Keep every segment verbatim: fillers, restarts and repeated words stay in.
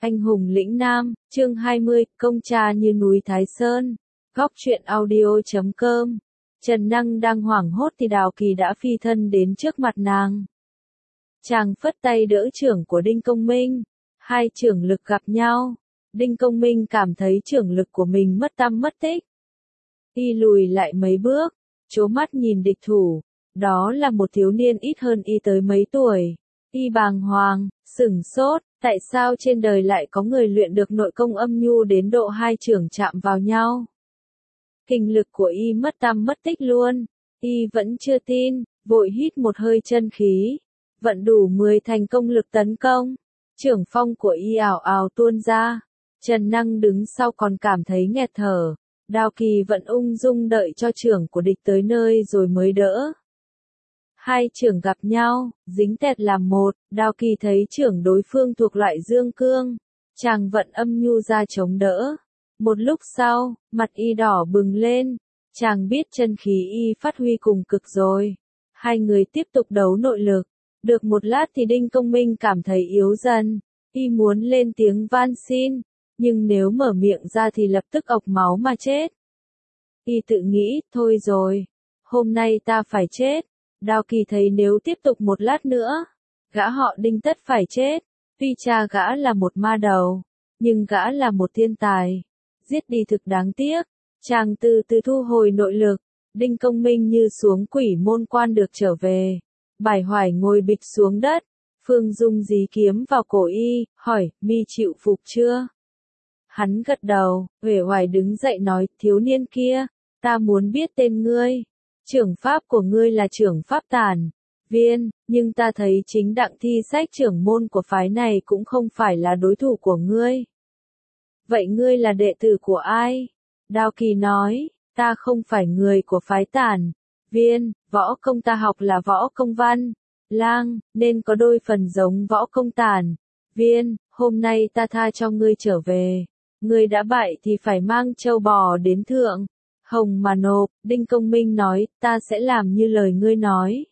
Anh hùng lĩnh nam, chương hai mươi, công cha như núi Thái Sơn. Góc truyện audio chấm com. Trần Năng đang hoảng hốt thì Đào Kỳ đã phi thân đến trước mặt nàng. Chàng phất tay đỡ chưởng của Đinh Công Minh. Hai chưởng lực gặp nhau. Đinh Công Minh cảm thấy chưởng lực của mình mất tăm mất tích. Y lùi lại mấy bước, trố mắt nhìn địch thủ. Đó là một thiếu niên ít hơn y tới mấy tuổi. Y bàng hoàng, sửng sốt, tại sao trên đời lại có người luyện được nội công âm nhu đến độ hai chưởng chạm vào nhau. Kinh lực của y mất tăm mất tích luôn. Y vẫn chưa tin, vội hít một hơi chân khí, vận đủ mười thành công lực tấn công. Chưởng phong của y ảo ảo tuôn ra. Trần Năng đứng sau còn cảm thấy nghẹt thở. Đào Kỳ vẫn ung dung đợi cho chưởng của địch tới nơi rồi mới đỡ. Hai chưởng gặp nhau, dính tẹt làm một. Đào Kỳ thấy chưởng đối phương thuộc loại dương cương. Chàng vận âm nhu ra chống đỡ. Một lúc sau, mặt y đỏ bừng lên. Chàng biết chân khí y phát huy cùng cực rồi. Hai người tiếp tục đấu nội lực. Được một lát thì Đinh Công Minh cảm thấy yếu dần. Y muốn lên tiếng van xin, nhưng nếu mở miệng ra thì lập tức ộc máu mà chết. Y tự nghĩ, thôi rồi, hôm nay ta phải chết. Đào Kỳ thấy nếu tiếp tục một lát nữa, gã họ Đinh tất phải chết. Tuy cha gã là một ma đầu, nhưng gã là một thiên tài. Giết đi thực đáng tiếc. Chàng từ từ thu hồi nội lực. Đinh Công Minh như xuống quỷ môn quan được trở về. Bài Hoài ngồi bịch xuống đất. Phương Dung dí kiếm vào cổ y, hỏi, mi chịu phục chưa? Hắn gật đầu, uể oải đứng dậy nói, thiếu niên kia, ta muốn biết tên ngươi. Trưởng pháp của ngươi là trưởng pháp tản viên, nhưng ta thấy chính đặng thi sách trưởng môn của phái này cũng không phải là đối thủ của ngươi. Vậy ngươi là đệ tử của ai? Đào Kỳ nói, ta không phải người của phái tản viên, võ công ta học là võ công văn lang, nên có đôi phần giống võ công tản viên. Hôm nay ta tha cho ngươi trở về. Ngươi đã bại thì phải mang châu bò đến thượng hồng mà nộp. Đinh Công Minh nói, ta sẽ làm như lời ngươi nói.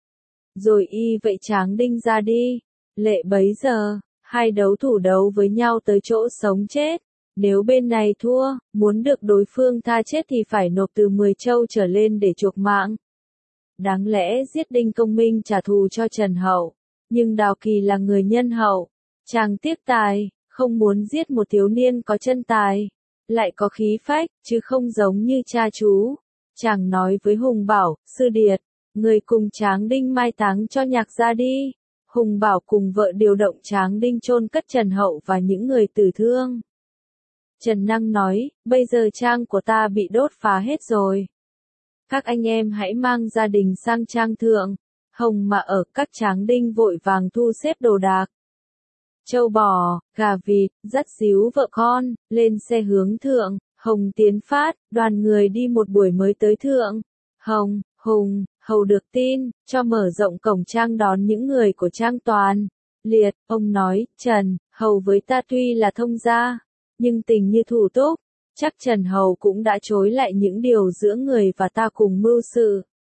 Rồi y vậy Tráng Đinh ra đi. Lệ bấy giờ, hai đấu thủ đấu với nhau tới chỗ sống chết. Nếu bên này thua, muốn được đối phương tha chết thì phải nộp từ mười châu trở lên để chuộc mạng. Đáng lẽ giết Đinh Công Minh trả thù cho Trần Hậu, nhưng Đào Kỳ là người nhân hậu. Chàng tiếc tài, không muốn giết một thiếu niên có chân tài, lại có khí phách, chứ không giống như cha chú. Chàng nói với Hùng Bảo, sư điệt, người cùng Tráng Đinh mai táng cho Nhạc gia đi. Hùng Bảo cùng vợ điều động Tráng Đinh chôn cất Trần Hậu và những người tử thương. Trần Năng nói, bây giờ trang của ta bị đốt phá hết rồi. Các anh em hãy mang gia đình sang trang thượng hồng mà ở. Các Tráng Đinh vội vàng thu xếp đồ đạc. Châu bò, gà vịt, dắt díu vợ con, lên xe hướng thượng hồng tiến phát. Đoàn người đi một buổi mới tới thượng hồng. Hùng, hầu được tin, cho mở rộng cổng trang đón những người của trang toàn liệt. Ông nói, Trần hầu với ta tuy là thông gia, nhưng tình như thủ túc. Chắc Trần hầu cũng đã chối lại những điều giữa người và ta cùng mưu sự.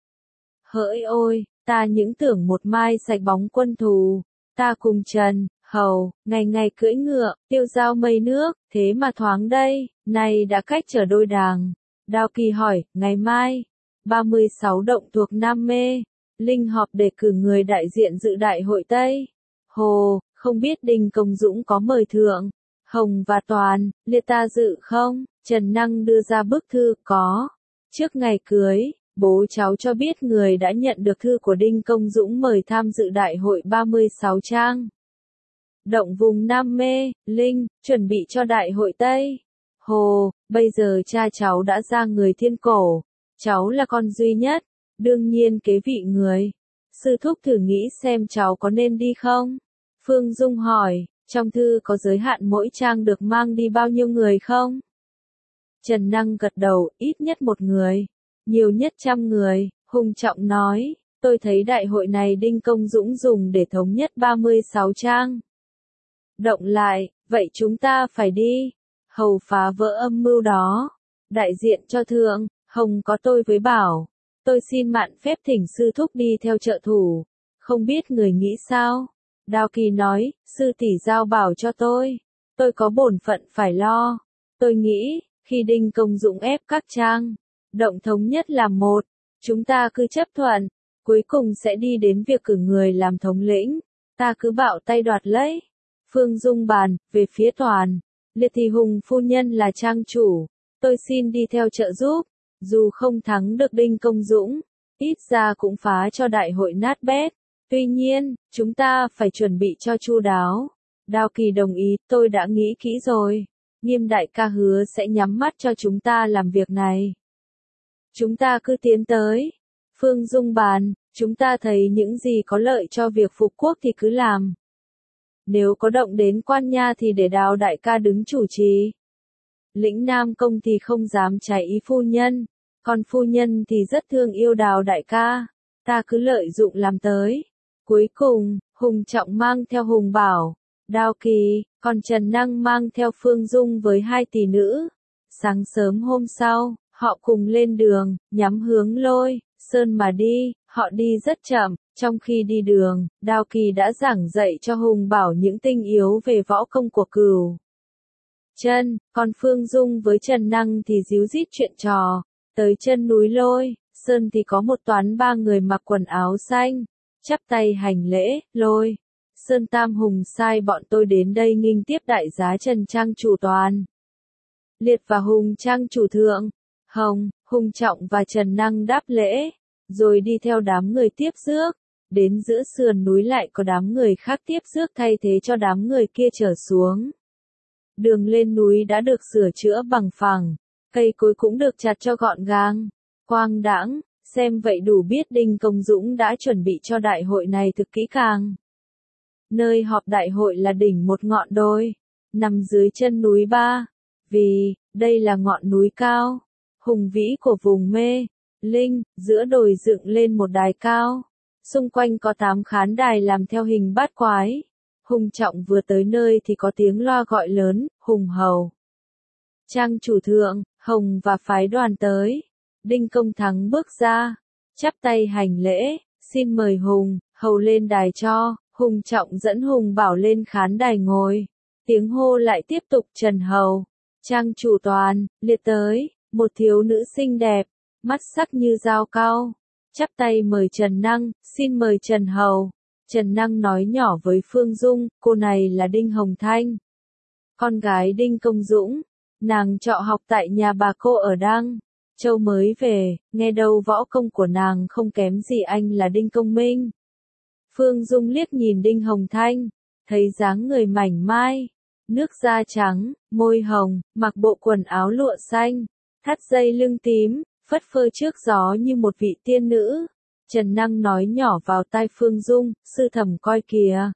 Hỡi ôi, ta những tưởng một mai sạch bóng quân thù. Ta cùng Trần hầu, ngày ngày cưỡi ngựa, tiêu dao mây nước, thế mà thoáng đây, nay đã cách trở đôi đàng. Đào Kỳ hỏi, ngày mai, ba mươi sáu động thuộc Nam Mê, Linh họp để cử người đại diện dự đại hội Tây. Hồ, không biết Đinh Công Dũng có mời thượng hồng và toàn liệt ta dự không? Trần Năng đưa ra bức thư, có. Trước ngày cưới, bố cháu cho biết người đã nhận được thư của Đinh Công Dũng mời tham dự đại hội ba mươi sáu trang động vùng Nam Mê, Linh, chuẩn bị cho đại hội Tây. Hồ, bây giờ cha cháu đã ra người thiên cổ. Cháu là con duy nhất, đương nhiên kế vị người. Sư thúc thử nghĩ xem cháu có nên đi không? Phương Dung hỏi, trong thư có giới hạn mỗi trang được mang đi bao nhiêu người không? Trần Năng gật đầu, ít nhất một người, nhiều nhất trăm người. Hùng trọng nói, tôi thấy đại hội này Đinh Công Dũng dùng để thống nhất ba mươi sáu trang động lại, vậy chúng ta phải đi. Hầu phá vỡ âm mưu đó. Đại diện cho thượng hồng có tôi với Bảo. Tôi xin mạn phép thỉnh sư thúc đi theo trợ thủ. Không biết người nghĩ sao? Đào Kỳ nói, sư tỷ giao bảo cho tôi. Tôi có bổn phận phải lo. Tôi nghĩ, khi Đinh Công Dũng ép các trang, động thống nhất làm một, chúng ta cứ chấp thuận, cuối cùng sẽ đi đến việc cử người làm thống lĩnh, ta cứ bạo tay đoạt lấy. Phương Dung bàn, về phía Toàn, Liệt thì Hùng phu nhân là trang chủ, tôi xin đi theo trợ giúp, dù không thắng được Đinh Công Dũng, ít ra cũng phá cho đại hội nát bét. Tuy nhiên, chúng ta phải chuẩn bị cho chu đáo. Đao Kỳ đồng ý, tôi đã nghĩ kỹ rồi. Nghiêm đại ca hứa sẽ nhắm mắt cho chúng ta làm việc này. Chúng ta cứ tiến tới. Phương Dung bàn, chúng ta thấy những gì có lợi cho việc phục quốc thì cứ làm. Nếu có động đến Quan Nha thì để Đào đại ca đứng chủ trì. Lĩnh Nam Công thì không dám trái ý phu nhân, còn phu nhân thì rất thương yêu Đào đại ca, ta cứ lợi dụng làm tới. Cuối cùng, Hùng Trọng mang theo Hùng Bảo, Đao Kỳ, còn Trần Năng mang theo Phương Dung với hai tỷ nữ. Sáng sớm hôm sau, họ cùng lên đường, nhắm hướng Lôi Sơn mà đi, họ đi rất chậm, trong khi đi đường, Đao Kỳ đã giảng dạy cho Hùng Bảo những tinh yếu về võ công của Cửu Chân, còn Phương Dung với Trần Năng thì díu dít chuyện trò. Tới chân núi Lôi Sơn thì có một toán ba người mặc quần áo xanh, chắp tay hành lễ. Lôi Sơn Tam Hùng sai bọn tôi đến đây nghinh tiếp đại giá Trần Trang chủ Toàn Liệt và Hùng Trang chủ Thượng Hồng, Hùng Trọng và Trần Năng đáp lễ, rồi đi theo đám người tiếp rước. Đến giữa sườn núi lại có đám người khác tiếp rước thay thế cho đám người kia trở xuống. Đường lên núi đã được sửa chữa bằng phẳng, cây cối cũng được chặt cho gọn gàng, quang đãng, xem vậy đủ biết Đinh Công Dũng đã chuẩn bị cho đại hội này thực kỹ càng. Nơi họp đại hội là đỉnh một ngọn đồi, nằm dưới chân núi Ba, vì đây là ngọn núi cao, hùng vĩ của vùng Mê Linh, giữa đồi dựng lên một đài cao, xung quanh có tám khán đài làm theo hình bát quái. Hùng Trọng vừa tới nơi thì có tiếng loa gọi lớn, Hùng Hầu. Trang chủ Thượng, Hồng và phái đoàn tới. Đinh Công Thắng bước ra, chắp tay hành lễ, xin mời Hùng, Hầu lên đài cho. Hùng Trọng dẫn Hùng Bảo lên khán đài ngồi. Tiếng hô lại tiếp tục Trần Hầu. Trang chủ Toàn, Liệt tới, một thiếu nữ xinh đẹp, mắt sắc như dao cau. Chắp tay mời Trần Năng, xin mời Trần Hầu. Trần Năng nói nhỏ với Phương Dung, cô này là Đinh Hồng Thanh, con gái Đinh Công Dũng, nàng trọ học tại nhà bà cô ở Đăng Châu mới về, nghe đâu võ công của nàng không kém gì anh là Đinh Công Minh. Phương Dung liếc nhìn Đinh Hồng Thanh, thấy dáng người mảnh mai, nước da trắng, môi hồng, mặc bộ quần áo lụa xanh, thắt dây lưng tím, phất phơ trước gió như một vị tiên nữ. Trần Năng nói nhỏ vào tai Phương Dung, sư thẩm coi kìa.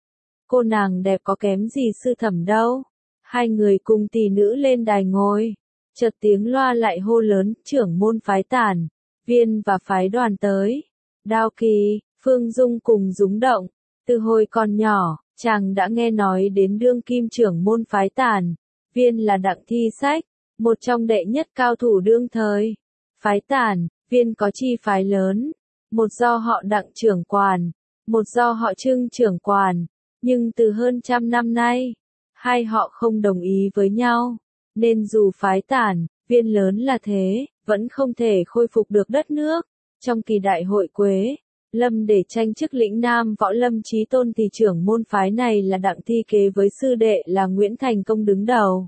Cô nàng đẹp có kém gì sư thẩm đâu. Hai người cùng tỷ nữ lên đài ngồi. Chợt tiếng loa lại hô lớn, trưởng môn phái Tản, Viên và phái đoàn tới. Đao Kỳ, Phương Dung cùng rúng động. Từ hồi còn nhỏ, chàng đã nghe nói đến đương kim trưởng môn phái Tản, Viên là Đặng Thi Sách, một trong đệ nhất cao thủ đương thời. Phái Tản, Viên có chi phái lớn. Một do họ Đặng trưởng quản, một do họ Trưng trưởng quản, nhưng từ hơn trăm năm nay, hai họ không đồng ý với nhau, nên dù phái Tản, Viên lớn là thế, vẫn không thể khôi phục được đất nước. Trong kỳ đại hội Quế Lâm để tranh chức lĩnh Nam Võ Lâm Chí Tôn thì trưởng môn phái này là Đặng Thi Kế với sư đệ là Nguyễn Thành Công đứng đầu.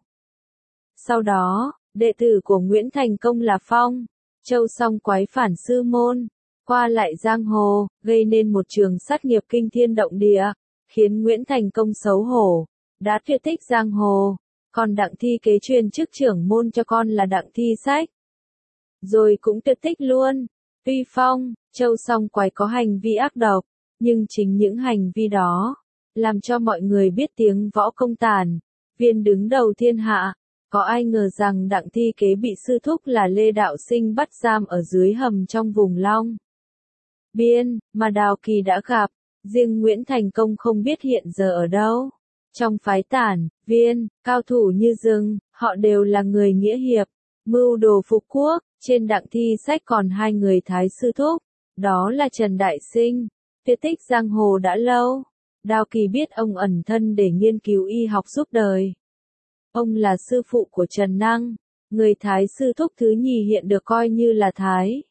Sau đó, đệ tử của Nguyễn Thành Công là Phong Châu Song Quái phản sư môn, qua lại giang hồ, gây nên một trường sát nghiệp kinh thiên động địa, khiến Nguyễn Thành Công xấu hổ, đã tuyệt tích giang hồ, còn Đặng Thi Kế truyền chức trưởng môn cho con là Đặng Thi Sách. Rồi cũng tuyệt tích luôn. Tuy Phong Châu Song Quái có hành vi ác độc, nhưng chính những hành vi đó, làm cho mọi người biết tiếng võ công Tản, Viên đứng đầu thiên hạ. Có ai ngờ rằng Đặng Thi Kế bị sư thúc là Lê Đạo Sinh bắt giam ở dưới hầm trong vùng Long Biên, mà Đào Kỳ đã gặp, riêng Nguyễn Thành Công không biết hiện giờ ở đâu. Trong phái Tản, Viên, cao thủ như rừng, họ đều là người nghĩa hiệp, mưu đồ phục quốc. Trên Đặng Thi Sách còn hai người thái sư thúc, đó là Trần Đại Sinh, tuyệt tích giang hồ đã lâu. Đào Kỳ biết ông ẩn thân để nghiên cứu y học giúp đời, Ông là sư phụ của Trần Năng, người Thái sư thúc thứ nhì hiện được coi như là Thái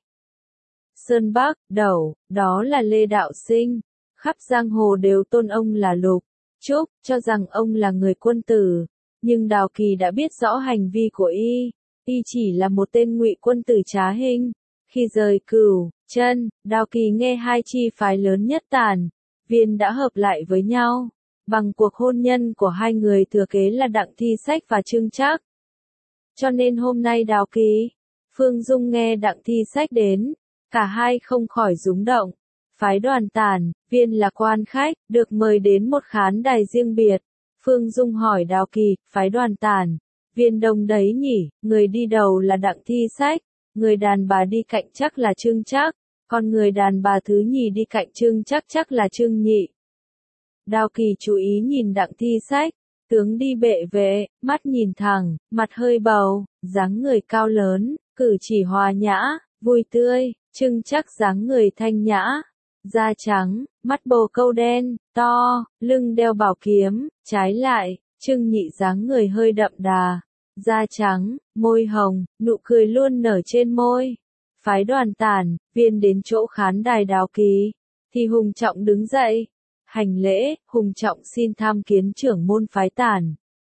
Sơn Bắc Đầu, đó là Lê Đạo Sinh. Khắp giang hồ đều tôn ông là Lục Trúc, cho rằng ông là người quân tử, nhưng Đào Kỳ đã biết rõ hành vi của y, y chỉ là một tên ngụy quân tử trá hình. Khi rời Cửu Chân, Đào Kỳ nghe hai chi phái lớn nhất Tản Viên đã hợp lại với nhau, bằng cuộc hôn nhân của hai người thừa kế là Đặng Thi Sách và Trương Trác. Cho nên hôm nay Đào Kỳ, Phương Dung nghe Đặng Thi Sách đến, cả hai không khỏi rúng động. Phái đoàn Tản Viên là quan khách, được mời đến một khán đài riêng biệt. Phương Dung hỏi Đào Kỳ, phái đoàn Tản Viên đông đấy nhỉ, người đi đầu là Đặng Thi Sách, người đàn bà đi cạnh chắc là Trương Trác, còn người đàn bà thứ nhì đi cạnh Trương Trác chắc là Trương Nhị. Đào Kỳ chú ý nhìn Đặng Thi Sách, tướng đi bệ vệ, mắt nhìn thẳng, mặt hơi bầu, dáng người cao lớn, cử chỉ hòa nhã, vui tươi. Trương Trác dáng người thanh nhã, da trắng, mắt bồ câu đen, to, lưng đeo bảo kiếm. Trái lại, Trương Nhị dáng người hơi đậm đà, da trắng, môi hồng, nụ cười luôn nở trên môi. Phái đoàn Tản Viên đến chỗ khán đài Đào Kỳ, thì Hùng Trọng đứng dậy, hành lễ. Hùng Trọng xin tham kiến trưởng môn phái Tản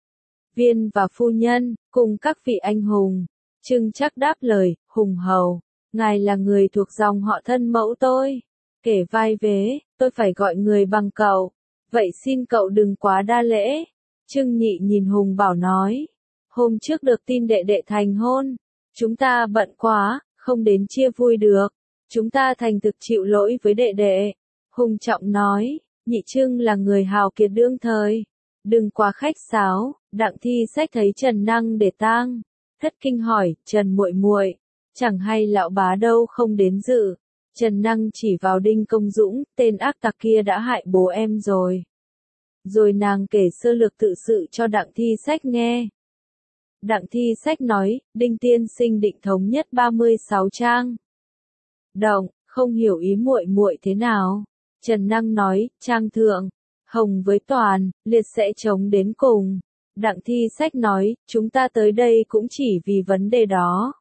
Viên và phu nhân, cùng các vị anh hùng. Trương Trác đáp lời, Hùng hầu, ngài là người thuộc dòng họ thân mẫu tôi, kể vai vế, tôi phải gọi người bằng cậu, vậy xin cậu đừng quá đa lễ. Trương Nhị nhìn Hùng Bảo nói, hôm trước được tin đệ đệ thành hôn, chúng ta bận quá, không đến chia vui được, chúng ta thành thực chịu lỗi với đệ đệ. Hùng Trọng nói, Nhị Trương là người hào kiệt đương thời, đừng quá khách sáo. Đặng Thi Sách thấy Trần Năng để tang, thất kinh hỏi, Trần muội muội, chẳng hay lão bá đâu không đến dự. Trần Năng chỉ vào Đinh Công Dũng, tên ác tặc kia đã hại bố em rồi. Rồi nàng kể sơ lược tự sự cho Đặng Thi Sách nghe. Đặng Thi Sách nói, Đinh tiên sinh định thống nhất ba mươi sáu trang động, không hiểu ý muội muội thế nào. Trần Năng nói, trang thượng, Hồng với Toàn, liệt sẽ chống đến cùng. Đặng Thi Sách nói, chúng ta tới đây cũng chỉ vì vấn đề đó.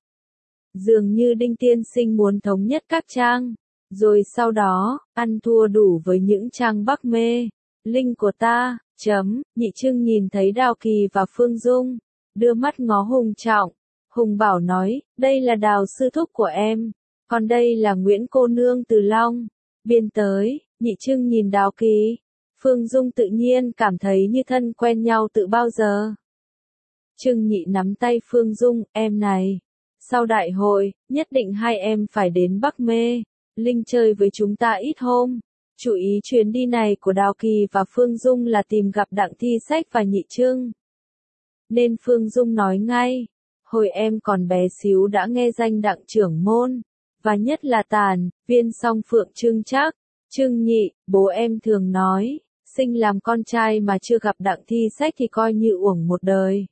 Dường như Đinh tiên sinh muốn thống nhất các trang, rồi sau đó, ăn thua đủ với những trang Bắc mê linh của ta. Chấm. Nhị Trương nhìn thấy Đào Kỳ và Phương Dung, đưa mắt ngó Hùng Trọng. Hùng Bảo nói, đây là Đào sư thúc của em, còn đây là Nguyễn cô nương từ Long Biên tới. Nhị Trương nhìn Đào Kỳ, Phương Dung tự nhiên cảm thấy như thân quen nhau từ bao giờ. Trương Nhị nắm tay Phương Dung, em này, sau đại hội, nhất định hai em phải đến Bắc Mê Linh chơi với chúng ta ít hôm. Chủ ý chuyến đi này của Đào Kỳ và Phương Dung là tìm gặp Đặng Thi Sách và Nhị Trương. Nên Phương Dung nói ngay, hồi em còn bé xíu đã nghe danh Đặng trưởng môn, và nhất là Tản Viên song phượng Trương Trác, Trương Nhị. Bố em thường nói, sinh làm con trai mà chưa gặp Đặng Thi Sách thì coi như uổng một đời.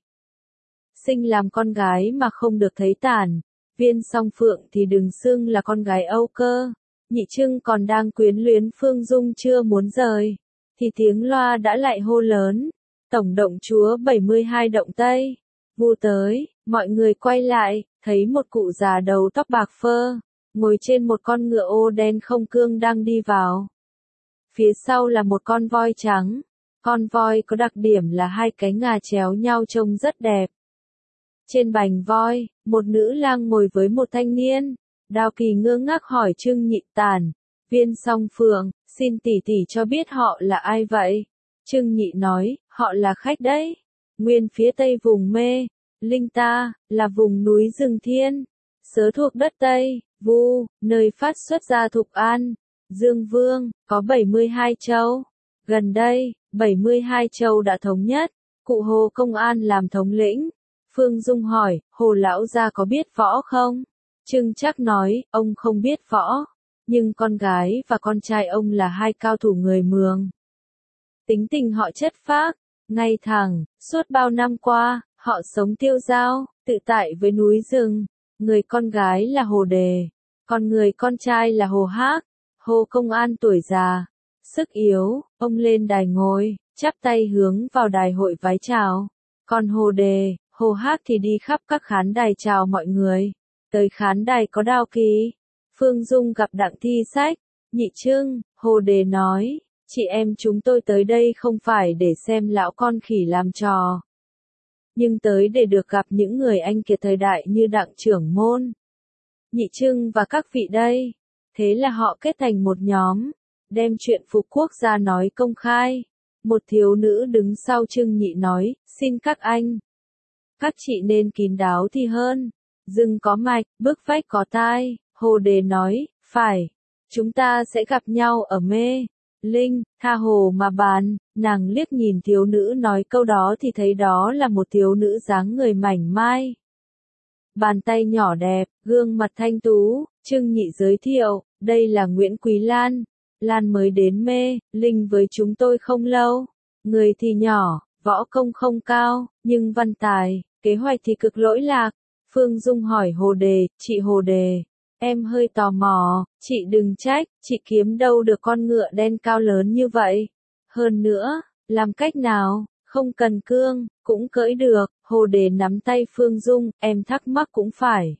Sinh làm con gái mà không được thấy Tản Viên song phượng thì đừng xưng là con gái Âu Cơ. Nhị Trương còn đang quyến luyến Phương Dung chưa muốn rời, thì tiếng loa đã lại hô lớn, tổng động chúa bảy mươi hai động Tây vu tới. Mọi người quay lại, thấy một cụ già đầu tóc bạc phơ, ngồi trên một con ngựa ô đen không cương đang đi vào. Phía sau là một con voi trắng, con voi có đặc điểm là hai cái ngà chéo nhau trông rất đẹp. Trên bành voi, một nữ lang ngồi với một thanh niên. Đào Kỳ ngơ ngác hỏi Trương Nhị, Tản Viên song phượng, xin tỷ tỷ cho biết họ là ai vậy? Trương Nhị nói, họ là khách đấy. Nguyên phía tây vùng Mê Linh ta, là vùng núi rừng thiên, sớ thuộc đất Tây Vu, nơi phát xuất ra Thục An, Dương Vương, có bảy mươi hai châu. Gần đây, bảy mươi hai châu đã thống nhất, cụ Hồ Công An làm thống lĩnh. Phương Dung hỏi, Hồ lão gia có biết võ không? Trương Trác nói, ông không biết võ, nhưng con gái và con trai ông là hai cao thủ người Mường. Tính tình họ chất phác, ngay thẳng, suốt bao năm qua, họ sống tiêu dao, tự tại với núi rừng. Người con gái là Hồ Đề, còn người con trai là Hồ Hác. Hồ Công An tuổi già, sức yếu, ông lên đài ngồi, chắp tay hướng vào đài hội vái chào. Còn Hồ Đề, Hồ Hác thì đi khắp các khán đài chào mọi người. Tới khán đài có Đao Kỳ, Phương Dung gặp Đặng Thi Sách, Nhị Trưng, Hồ Đề nói, chị em chúng tôi tới đây không phải để xem lão con khỉ làm trò, nhưng tới để được gặp những người anh kiệt thời đại như Đặng Trưởng Môn, Nhị Trưng và các vị đây. Thế là họ kết thành một nhóm, đem chuyện phục quốc ra nói công khai. Một thiếu nữ đứng sau Trưng Nhị nói, xin các anh, các chị nên kín đáo thì hơn. Rừng có mạch, bức vách có tai. Hồ Đề nói, phải, chúng ta sẽ gặp nhau ở Mê Linh, tha hồ mà bàn. Nàng liếc nhìn thiếu nữ nói câu đó thì thấy đó là một thiếu nữ dáng người mảnh mai, bàn tay nhỏ đẹp, gương mặt thanh tú. Trưng Nhị giới thiệu, đây là Nguyễn Quý Lan. Lan mới đến Mê Linh với chúng tôi không lâu. Người thì nhỏ, võ công không cao, nhưng văn tài, kế hoạch thì cực lỗi lạc. Phương Dung hỏi Hồ Đề, chị Hồ Đề, em hơi tò mò, chị đừng trách, chị kiếm đâu được con ngựa đen cao lớn như vậy. Hơn nữa, làm cách nào, không cần cương, cũng cưỡi được. Hồ Đề nắm tay Phương Dung, em thắc mắc cũng phải.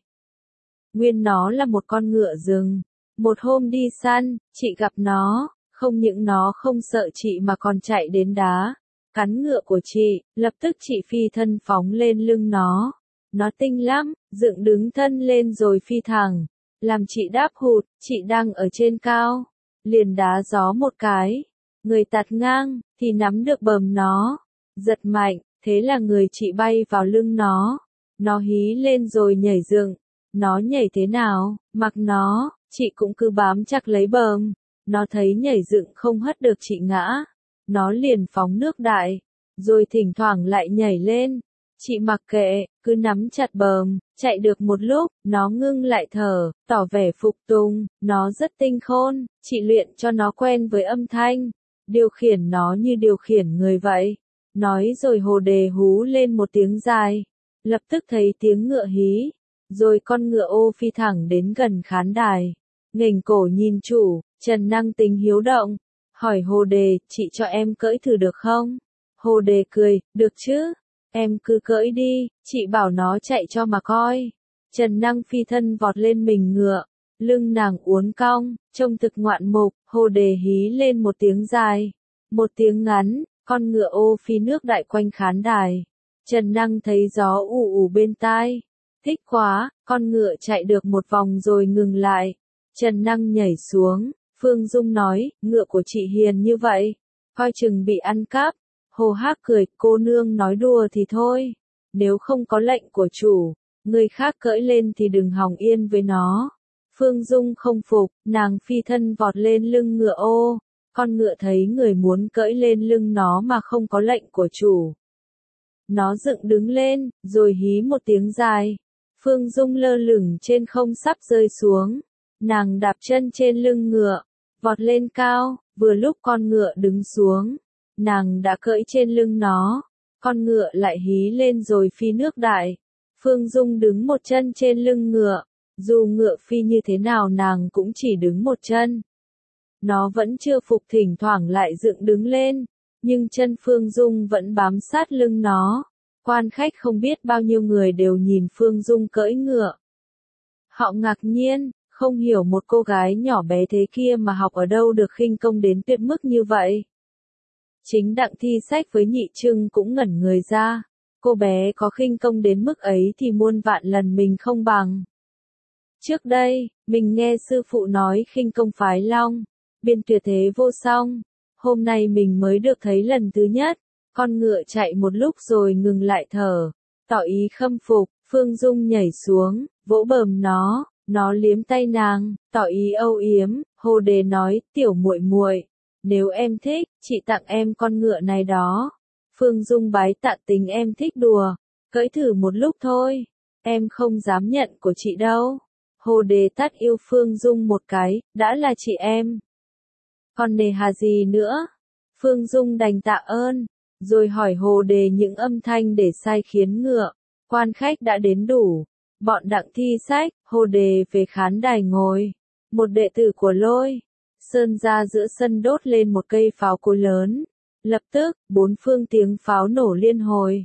Nguyên nó là một con ngựa rừng. Một hôm đi săn, chị gặp nó, không những nó không sợ chị mà còn chạy đến đá cắn ngựa của chị, lập tức chị phi thân phóng lên lưng nó. Nó tinh lắm, dựng đứng thân lên rồi phi thẳng, làm chị đáp hụt, chị đang ở trên cao, liền đá gió một cái, người tạt ngang, thì nắm được bờm nó, giật mạnh, thế là người chị bay vào lưng nó, nó hí lên rồi nhảy dựng, nó nhảy thế nào, mặc nó, chị cũng cứ bám chặt lấy bờm, nó thấy nhảy dựng không hất được chị ngã, nó liền phóng nước đại, rồi thỉnh thoảng lại nhảy lên. Chị mặc kệ, cứ nắm chặt bờm, chạy được một lúc, nó ngưng lại thở, tỏ vẻ phục tùng, nó rất tinh khôn, chị luyện cho nó quen với âm thanh, điều khiển nó như điều khiển người vậy. Nói rồi Hồ Đề hú lên một tiếng dài, lập tức thấy tiếng ngựa hí, rồi con ngựa ô phi thẳng đến gần khán đài, nghềnh cổ nhìn chủ. Trần Năng tính hiếu động, hỏi Hồ Đề, chị cho em cưỡi thử được không? Hồ Đề cười, được chứ. Em cứ cưỡi đi, chị bảo nó chạy cho mà coi. Trần Năng phi thân vọt lên mình ngựa, lưng nàng uốn cong, trông thực ngoạn mục. Hồ Đề hí lên một tiếng dài, một tiếng ngắn, con ngựa ô phi nước đại quanh khán đài. Trần Năng thấy gió ù ù bên tai, thích quá, con ngựa chạy được một vòng rồi ngừng lại. Trần Năng nhảy xuống, Phương Dung nói, ngựa của chị hiền như vậy, coi chừng bị ăn cắp. Hồ Hác cười, cô nương nói đùa thì thôi, nếu không có lệnh của chủ, người khác cưỡi lên thì đừng hòng yên với nó. Phương Dung không phục, nàng phi thân vọt lên lưng ngựa ô, con ngựa thấy người muốn cưỡi lên lưng nó mà không có lệnh của chủ. Nó dựng đứng lên, rồi hí một tiếng dài. Phương Dung lơ lửng trên không sắp rơi xuống, nàng đạp chân trên lưng ngựa, vọt lên cao, vừa lúc con ngựa đứng xuống. Nàng đã cưỡi trên lưng nó, con ngựa lại hí lên rồi phi nước đại. Phương Dung đứng một chân trên lưng ngựa, dù ngựa phi như thế nào nàng cũng chỉ đứng một chân. Nó vẫn chưa phục, thỉnh thoảng lại dựng đứng lên, nhưng chân Phương Dung vẫn bám sát lưng nó. Quan khách không biết bao nhiêu người đều nhìn Phương Dung cưỡi ngựa. Họ ngạc nhiên, không hiểu một cô gái nhỏ bé thế kia mà học ở đâu được khinh công đến tuyệt mức như vậy. Chính Đặng Thi Sách với Nhị Trưng cũng ngẩn người ra, cô bé có khinh công đến mức ấy thì muôn vạn lần mình không bằng. Trước đây, mình nghe sư phụ nói khinh công phái long, biên tuyệt thế vô song, hôm nay mình mới được thấy lần thứ nhất, con ngựa chạy một lúc rồi ngừng lại thở, tỏ ý khâm phục. Phương Dung nhảy xuống, vỗ bờm nó, nó liếm tay nàng, tỏ ý âu yếm. Hồ Đề nói, tiểu muội muội, nếu em thích, chị tặng em con ngựa này đó. Phương Dung bái tạ, tình em thích đùa, cưỡi thử một lúc thôi, em không dám nhận của chị đâu. Hồ Đề tát yêu Phương Dung một cái, đã là chị em, còn nề hà gì nữa. Phương Dung đành tạ ơn, rồi hỏi Hồ Đề những âm thanh để sai khiến ngựa. Quan khách đã đến đủ, bọn Đặng Thi Sách, Hồ Đề về khán đài ngồi. Một đệ tử của Lôi Sơn ra giữa sân đốt lên một cây pháo cối lớn. Lập tức, bốn phương tiếng pháo nổ liên hồi.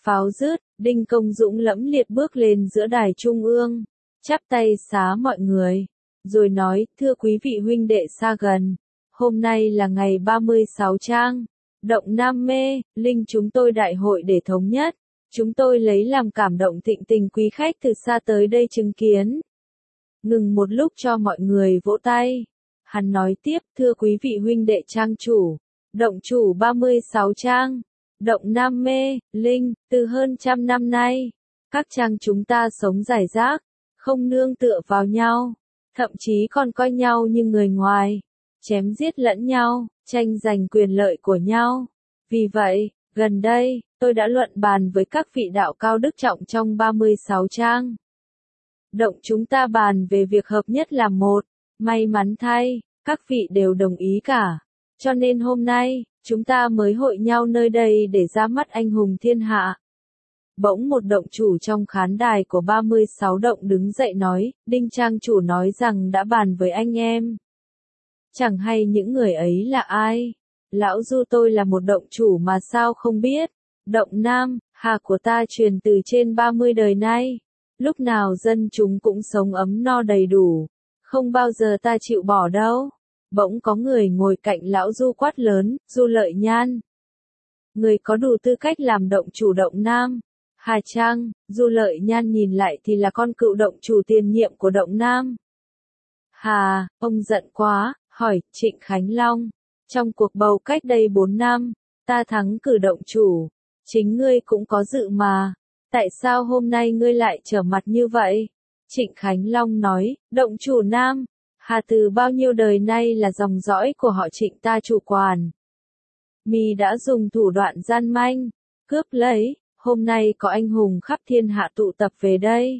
Pháo dứt, Đinh Công Dũng lẫm liệt bước lên giữa đài trung ương, chắp tay xá mọi người, rồi nói, thưa quý vị huynh đệ xa gần, hôm nay là ngày ba mươi sáu trang, động Nam Mê, Linh chúng tôi đại hội để thống nhất, chúng tôi lấy làm cảm động thịnh tình quý khách từ xa tới đây chứng kiến. Ngừng một lúc cho mọi người vỗ tay. Hắn nói tiếp, thưa quý vị huynh đệ trang chủ, động chủ ba mươi sáu trang, động Nam Mê, Linh, từ hơn trăm năm nay, các trang chúng ta sống rải rác, không nương tựa vào nhau, thậm chí còn coi nhau như người ngoài, chém giết lẫn nhau, tranh giành quyền lợi của nhau. Vì vậy, gần đây, tôi đã luận bàn với các vị đạo cao đức trọng trong ba mươi sáu trang. Động chúng ta bàn về việc hợp nhất làm một, may mắn thay, các vị đều đồng ý cả. Cho nên hôm nay, chúng ta mới hội nhau nơi đây để ra mắt anh hùng thiên hạ. Bỗng một động chủ trong khán đài của ba mươi sáu động đứng dậy nói, Đinh trang chủ nói rằng đã bàn với anh em. Chẳng hay những người ấy là ai? Lão Du tôi là một động chủ mà sao không biết? Động Nam, Hà của ta truyền từ trên ba mươi đời nay. Lúc nào dân chúng cũng sống ấm no đầy đủ. Không bao giờ ta chịu bỏ đâu. Bỗng có người ngồi cạnh lão Du quát lớn, Du Lợi Nhan. Người có đủ tư cách làm động chủ động Nam. Hà Trang, Du Lợi Nhan nhìn lại thì là con cựu động chủ tiền nhiệm của động Nam. Hà, ông giận quá, hỏi, Trịnh Khánh Long. Trong cuộc bầu cách đây bốn năm, ta thắng cử động chủ. Chính ngươi cũng có dự mà. Tại sao hôm nay ngươi lại trở mặt như vậy? Trịnh Khánh Long nói, động chủ Nam. Hà từ bao nhiêu đời nay là dòng dõi của họ Trịnh ta chủ quản. Mi đã dùng thủ đoạn gian manh, cướp lấy, hôm nay có anh hùng khắp thiên hạ tụ tập về đây.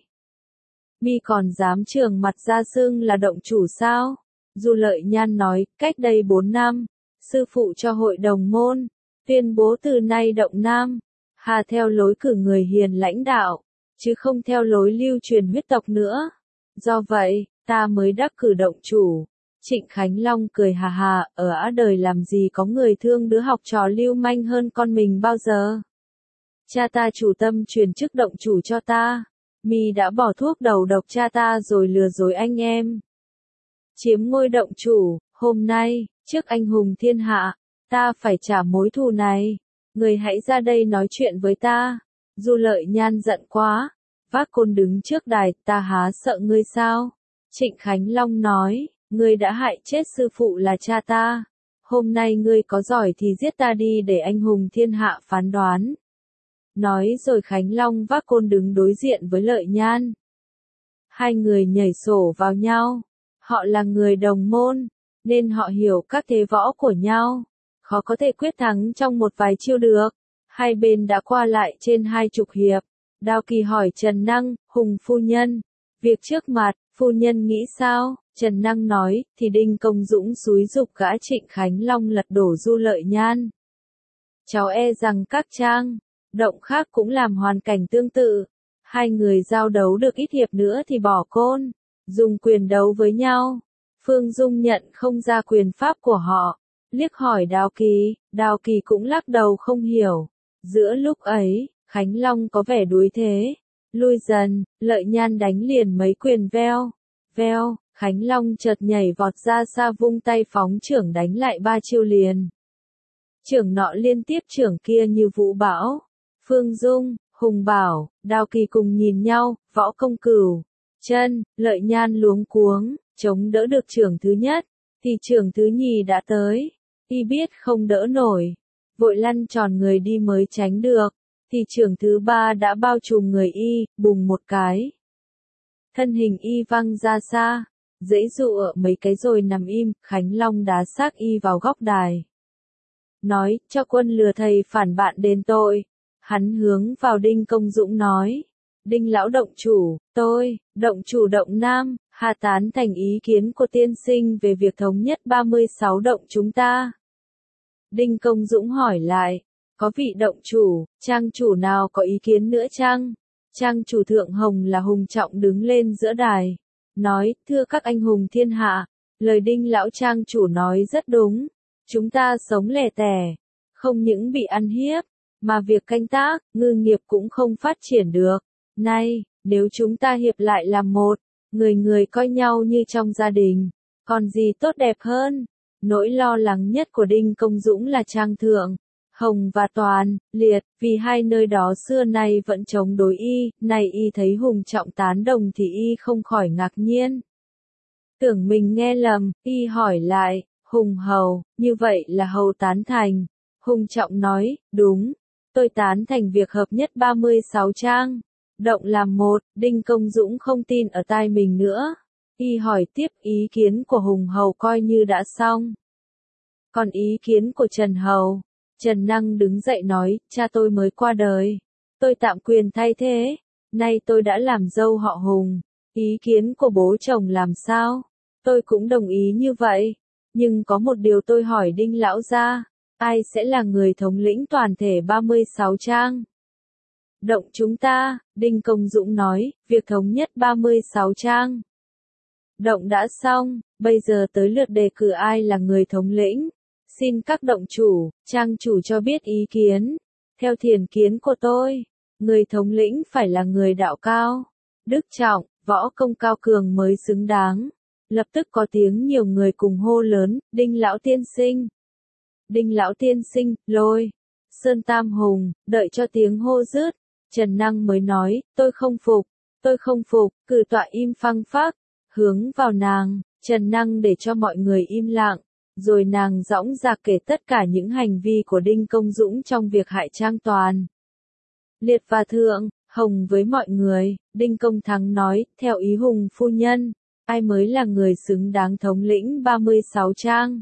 Mi còn dám trường mặt ra xưng là động chủ sao? Du Lợi Nhan nói, cách đây bốn năm, sư phụ cho hội đồng môn, tuyên bố từ nay động Nam, Hà theo lối cử người hiền lãnh đạo, chứ không theo lối lưu truyền huyết tộc nữa. Do vậy, ta mới đắc cử động chủ. Trịnh Khánh Long cười hà hà, ở á đời làm gì có người thương đứa học trò lưu manh hơn con mình bao giờ. Cha ta chủ tâm truyền chức động chủ cho ta. Mi đã bỏ thuốc đầu độc cha ta rồi lừa dối anh em. Chiếm ngôi động chủ, hôm nay, trước anh hùng thiên hạ, ta phải trả mối thù này. Người hãy ra đây nói chuyện với ta. Du Lợi Nhan giận quá, vác côn đứng trước đài, ta há sợ ngươi sao? Trịnh Khánh Long nói, ngươi đã hại chết sư phụ là cha ta. Hôm nay ngươi có giỏi thì giết ta đi để anh hùng thiên hạ phán đoán. Nói rồi Khánh Long vác côn đứng đối diện với Lợi Nhan. Hai người nhảy sổ vào nhau. Họ là người đồng môn, nên họ hiểu các thế võ của nhau. Khó có thể quyết thắng trong một vài chiêu được. Hai bên đã qua lại trên hai chục hiệp. Đao Kỳ hỏi Trần Năng, Hùng phu nhân. Việc trước mặt, phu nhân nghĩ sao? Trần Năng nói, thì Đinh Công Dũng xúi giục gã Trịnh Khánh Long lật đổ Du Lợi Nhan. Cháu e rằng các trang, động khác cũng làm hoàn cảnh tương tự. Hai người giao đấu được ít hiệp nữa thì bỏ côn, dùng quyền đấu với nhau. Phương Dung nhận không ra quyền pháp của họ, liếc hỏi Đao Kỳ, Đao Kỳ cũng lắc đầu không hiểu. Giữa lúc ấy, Khánh Long có vẻ đuối thế. Lui dần, Lợi Nhan đánh liền mấy quyền veo. Veo, Khánh Long chợt nhảy vọt ra xa vung tay phóng chưởng đánh lại ba chiêu liền. Chưởng nọ liên tiếp chưởng kia như vũ bão. Phương Dung, Hùng Bảo, Đao Kỳ cùng nhìn nhau, võ công cửu. Chân, Lợi Nhan luống cuống, chống đỡ được chưởng thứ nhất, thì chưởng thứ nhì đã tới. Y biết không đỡ nổi, vội lăn tròn người đi mới tránh được, thì chưởng thứ ba đã bao trùm người Y, bùng một cái. Thân hình Y văng ra xa, dễ dụ ở mấy cái rồi nằm im, Khánh Long đá xác Y vào góc đài. Nói, cho quân lừa thầy phản bạn đền tội. Hắn hướng vào Đinh Công Dũng nói, Đinh lão động chủ, tôi, động chủ động Nam, Hà tán thành ý kiến của tiên sinh về việc thống nhất ba mươi sáu động chúng ta. Đinh Công Dũng hỏi lại, có vị động chủ, trang chủ nào có ý kiến nữa chăng? Trang chủ Thượng Hồng là Hùng Trọng đứng lên giữa đài, nói, thưa các anh hùng thiên hạ, lời Đinh lão trang chủ nói rất đúng, chúng ta sống lẻ tẻ, không những bị ăn hiếp, mà việc canh tác, ngư nghiệp cũng không phát triển được. Nay, nếu chúng ta hiệp lại làm một, người người coi nhau như trong gia đình, còn gì tốt đẹp hơn? Nỗi lo lắng nhất của Đinh Công Dũng là Trang Thượng, Hồng và Toàn, Liệt, vì hai nơi đó xưa nay vẫn chống đối y, nay y thấy Hùng Trọng tán đồng thì y không khỏi ngạc nhiên. Tưởng mình nghe lầm, y hỏi lại, Hùng Hầu, như vậy là Hầu tán thành. Hùng Trọng nói, đúng, tôi tán thành việc hợp nhất ba mươi sáu trang, động làm một. Đinh Công Dũng không tin ở tai mình nữa. Y hỏi tiếp, ý kiến của Hùng Hầu coi như đã xong. Còn ý kiến của Trần Hầu? Trần Năng đứng dậy nói, cha tôi mới qua đời. Tôi tạm quyền thay thế. Nay tôi đã làm dâu họ Hùng. Ý kiến của bố chồng làm sao? Tôi cũng đồng ý như vậy. Nhưng có một điều tôi hỏi Đinh lão gia, ai sẽ là người thống lĩnh toàn thể ba mươi sáu trang? Động chúng ta, Đinh Công Dũng nói, việc thống nhất ba mươi sáu trang. Động đã xong, bây giờ tới lượt đề cử ai là người thống lĩnh. Xin các động chủ, trang chủ cho biết ý kiến. Theo thiền kiến của tôi, người thống lĩnh phải là người đạo cao, đức trọng, võ công cao cường mới xứng đáng. Lập tức có tiếng nhiều người cùng hô lớn, Đinh lão tiên sinh. Đinh lão tiên sinh, Lôi, Sơn Tam Hùng, đợi cho tiếng hô dứt. Trần Năng mới nói, tôi không phục, tôi không phục, cử tọa im phăng phắc, hướng vào nàng. Trần Năng để cho mọi người im lặng, rồi nàng dõng dạc kể tất cả những hành vi của Đinh Công Dũng trong việc hại Trang Toàn, Liệt và Thượng, Hồng với mọi người. Đinh Công Thắng nói, theo ý Hùng phu nhân, ai mới là người xứng đáng thống lĩnh ba mươi sáu trang?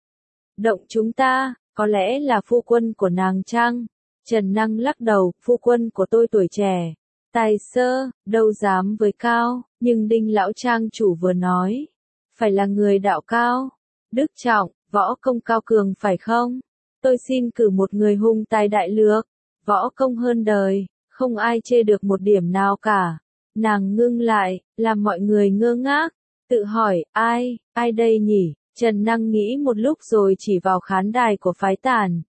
Động chúng ta, có lẽ là phu quân của nàng Trang. Trần Năng lắc đầu, phu quân của tôi tuổi trẻ, tài sơ, đâu dám với cao, nhưng Đinh lão trang chủ vừa nói, phải là người đạo cao, đức trọng, võ công cao cường phải không? Tôi xin cử một người hung tài đại lược, võ công hơn đời, không ai chê được một điểm nào cả. Nàng ngưng lại, làm mọi người ngơ ngác, tự hỏi, ai, ai đây nhỉ? Trần Năng nghĩ một lúc rồi chỉ vào khán đài của phái Tản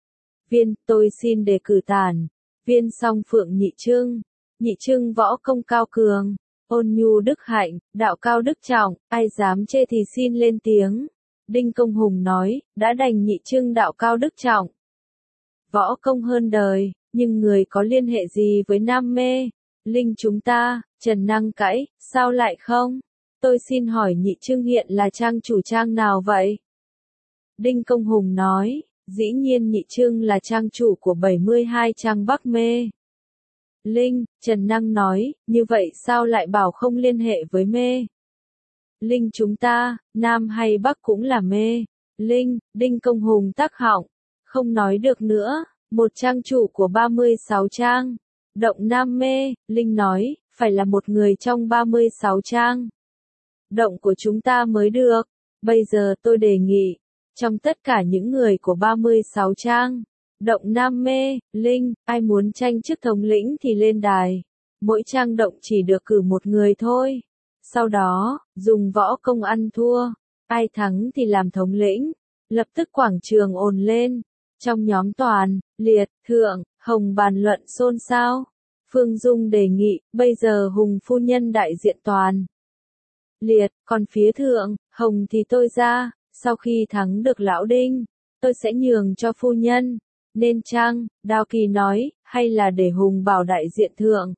Viên, tôi xin đề cử Tản Viên Song Phượng Nhị Trưng. Nhị Trưng võ công cao cường, ôn nhu đức hạnh, đạo cao đức trọng, ai dám chê thì xin lên tiếng. Đinh Công Hùng nói, đã đành Nhị Trưng đạo cao đức trọng, võ công hơn đời, nhưng người có liên hệ gì với Nam Mê Linh chúng ta? Trần Năng cãi, sao lại không? Tôi xin hỏi Nhị Trưng hiện là trang chủ trang nào vậy? Đinh Công Hùng nói, dĩ nhiên Nhị Trưng là trang chủ của bảy mươi hai trang Bắc Mê Linh. Trần Năng nói, như vậy sao lại bảo không liên hệ với Mê Linh chúng ta, Nam hay Bắc cũng là Mê Linh. Đinh Công Hùng tắc họng, không nói được nữa. Một trang chủ của ba mươi sáu trang, động Nam Mê Linh nói, phải là một người trong ba mươi sáu trang, động của chúng ta mới được. Bây giờ tôi đề nghị, trong tất cả những người của ba mươi sáu trang, động Nam Mê Linh, ai muốn tranh chức thống lĩnh thì lên đài. Mỗi trang động chỉ được cử một người thôi. Sau đó, dùng võ công ăn thua, ai thắng thì làm thống lĩnh. Lập tức quảng trường ồn lên. Trong nhóm Toàn, Liệt, Thượng, Hồng bàn luận xôn xao. Phương Dung đề nghị, bây giờ Hùng phu nhân đại diện Toàn, Liệt, còn phía Thượng, Hồng thì tôi ra. Sau khi thắng được lão Đinh, tôi sẽ nhường cho phu nhân. Nên chăng? Đao Kỳ nói, hay là để Hùng Bảo đại diện Thượng,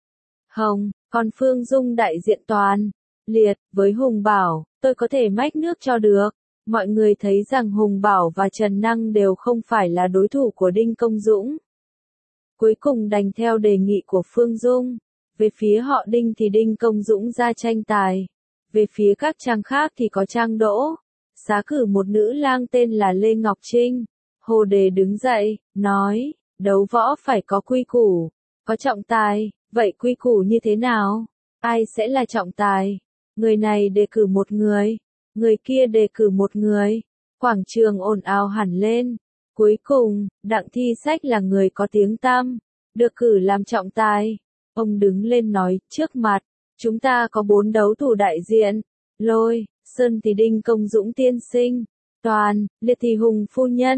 Hồng, còn Phương Dung đại diện Toàn, Liệt. Với Hùng Bảo, tôi có thể mách nước cho được. Mọi người thấy rằng Hùng Bảo và Trần Năng đều không phải là đối thủ của Đinh Công Dũng. Cuối cùng đành theo đề nghị của Phương Dung. Về phía họ Đinh thì Đinh Công Dũng ra tranh tài. Về phía các trang khác thì có Trang Đỗ. Xá cử một nữ lang tên là Lê Ngọc Trinh. Hồ Đề đứng dậy, nói, đấu võ phải có quy củ, có trọng tài, vậy quy củ như thế nào? Ai sẽ là trọng tài? Người này đề cử một người, người kia đề cử một người. Quảng trường ồn ào hẳn lên. Cuối cùng, Đặng Thi Sách là người có tiếng tăm, được cử làm trọng tài. Ông đứng lên nói, trước mặt, chúng ta có bốn đấu thủ đại diện. Lôi, Sơn thì Đinh Công Dũng tiên sinh, Toàn, Liệt thì Hùng phu nhân.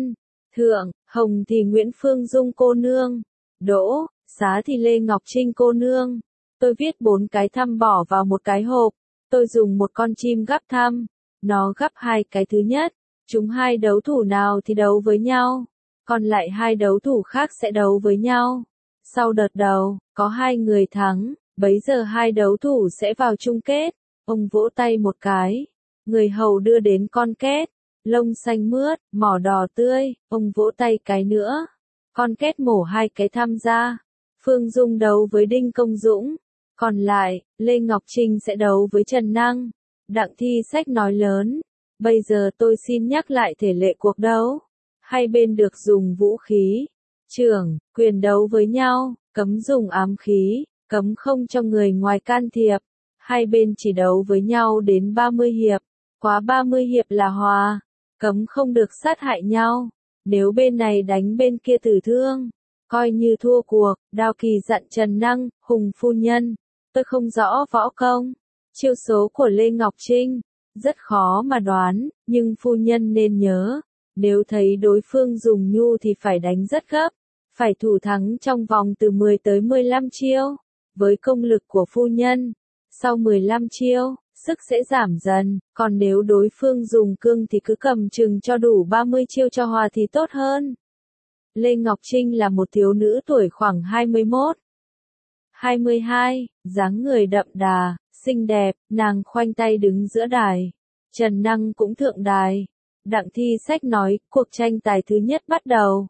Thượng, Hồng thì Nguyễn Phương Dung cô nương. Đỗ, Xá thì Lê Ngọc Trinh cô nương. Tôi viết bốn cái thăm bỏ vào một cái hộp. Tôi dùng một con chim gắp thăm. Nó gắp hai cái thứ nhất. Chúng hai đấu thủ nào thì đấu với nhau. Còn lại hai đấu thủ khác sẽ đấu với nhau. Sau đợt đầu, có hai người thắng. Bấy giờ hai đấu thủ sẽ vào chung kết. Ông vỗ tay một cái. Người hầu đưa đến con két. Lông xanh mướt, mỏ đỏ tươi. Ông vỗ tay cái nữa. Con két mổ hai cái tham gia. Phương Dung đấu với Đinh Công Dũng. Còn lại, Lê Ngọc Trinh sẽ đấu với Trần Năng. Đặng Thi Sách nói lớn. Bây giờ tôi xin nhắc lại thể lệ cuộc đấu. Hai bên được dùng vũ khí, trưởng, quyền đấu với nhau, cấm dùng ám khí, cấm không cho người ngoài can thiệp. Hai bên chỉ đấu với nhau đến ba mươi hiệp. Quá ba mươi hiệp là hòa. Cấm không được sát hại nhau. Nếu bên này đánh bên kia tử thương, coi như thua cuộc. Đao Kỳ dặn Trần Năng, Hùng phu nhân. Tôi không rõ võ công. Chiêu số của Lê Ngọc Trinh rất khó mà đoán, nhưng phu nhân nên nhớ. Nếu thấy đối phương dùng nhu thì phải đánh rất gấp. Phải thủ thắng trong vòng từ mười tới mười lăm chiêu. Với công lực của phu nhân, sau mười lăm chiêu, sức sẽ giảm dần. Còn nếu đối phương dùng cương thì cứ cầm chừng cho đủ ba mươi chiêu cho hòa thì tốt hơn. Lê Ngọc Trinh là một thiếu nữ tuổi khoảng hai mươi mốt, hai mươi hai, dáng người đậm đà, xinh đẹp, nàng khoanh tay đứng giữa đài. Trần Năng cũng thượng đài. Đặng Thi Sách nói, cuộc tranh tài thứ nhất bắt đầu.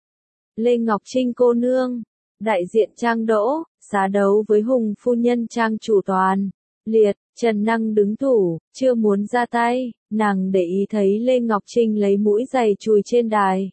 Lê Ngọc Trinh cô nương, đại diện Trang Đỗ, Xá đấu với Hùng phu nhân Trang chủ toàn. Liệt, Trần Năng đứng thủ, chưa muốn ra tay, nàng để ý thấy Lê Ngọc Trinh lấy mũi giày chùi trên đài.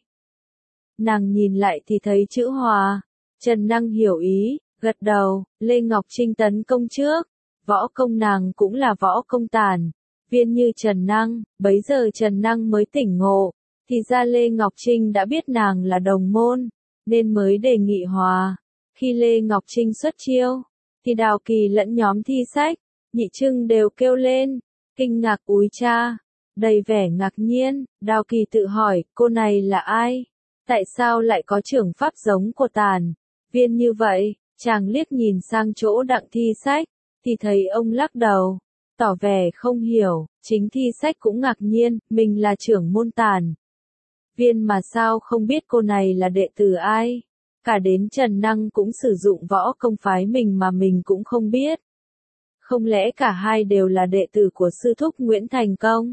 Nàng nhìn lại thì thấy chữ hòa. Trần Năng hiểu ý, gật đầu. Lê Ngọc Trinh tấn công trước. Võ công nàng cũng là võ công tàn. Viên như Trần Năng, bấy giờ Trần Năng mới tỉnh ngộ. Thì ra Lê Ngọc Trinh đã biết nàng là đồng môn, nên mới đề nghị hòa. Khi Lê Ngọc Trinh xuất chiêu, thì Đào Kỳ lẫn nhóm Thi Sách, Nhị Trưng đều kêu lên, kinh ngạc úi cha. Đầy vẻ ngạc nhiên, Đào Kỳ tự hỏi, cô này là ai? Tại sao lại có trưởng pháp giống của Tàn Viên như vậy? Chàng liếc nhìn sang chỗ Đặng Thi Sách, thì thấy ông lắc đầu, tỏ vẻ không hiểu. Chính Thi Sách cũng ngạc nhiên, mình là trưởng môn Tàn Viên mà sao không biết cô này là đệ tử ai? Cả đến Trần Năng cũng sử dụng võ công phái mình mà mình cũng không biết. Không lẽ cả hai đều là đệ tử của sư thúc Nguyễn Thành Công?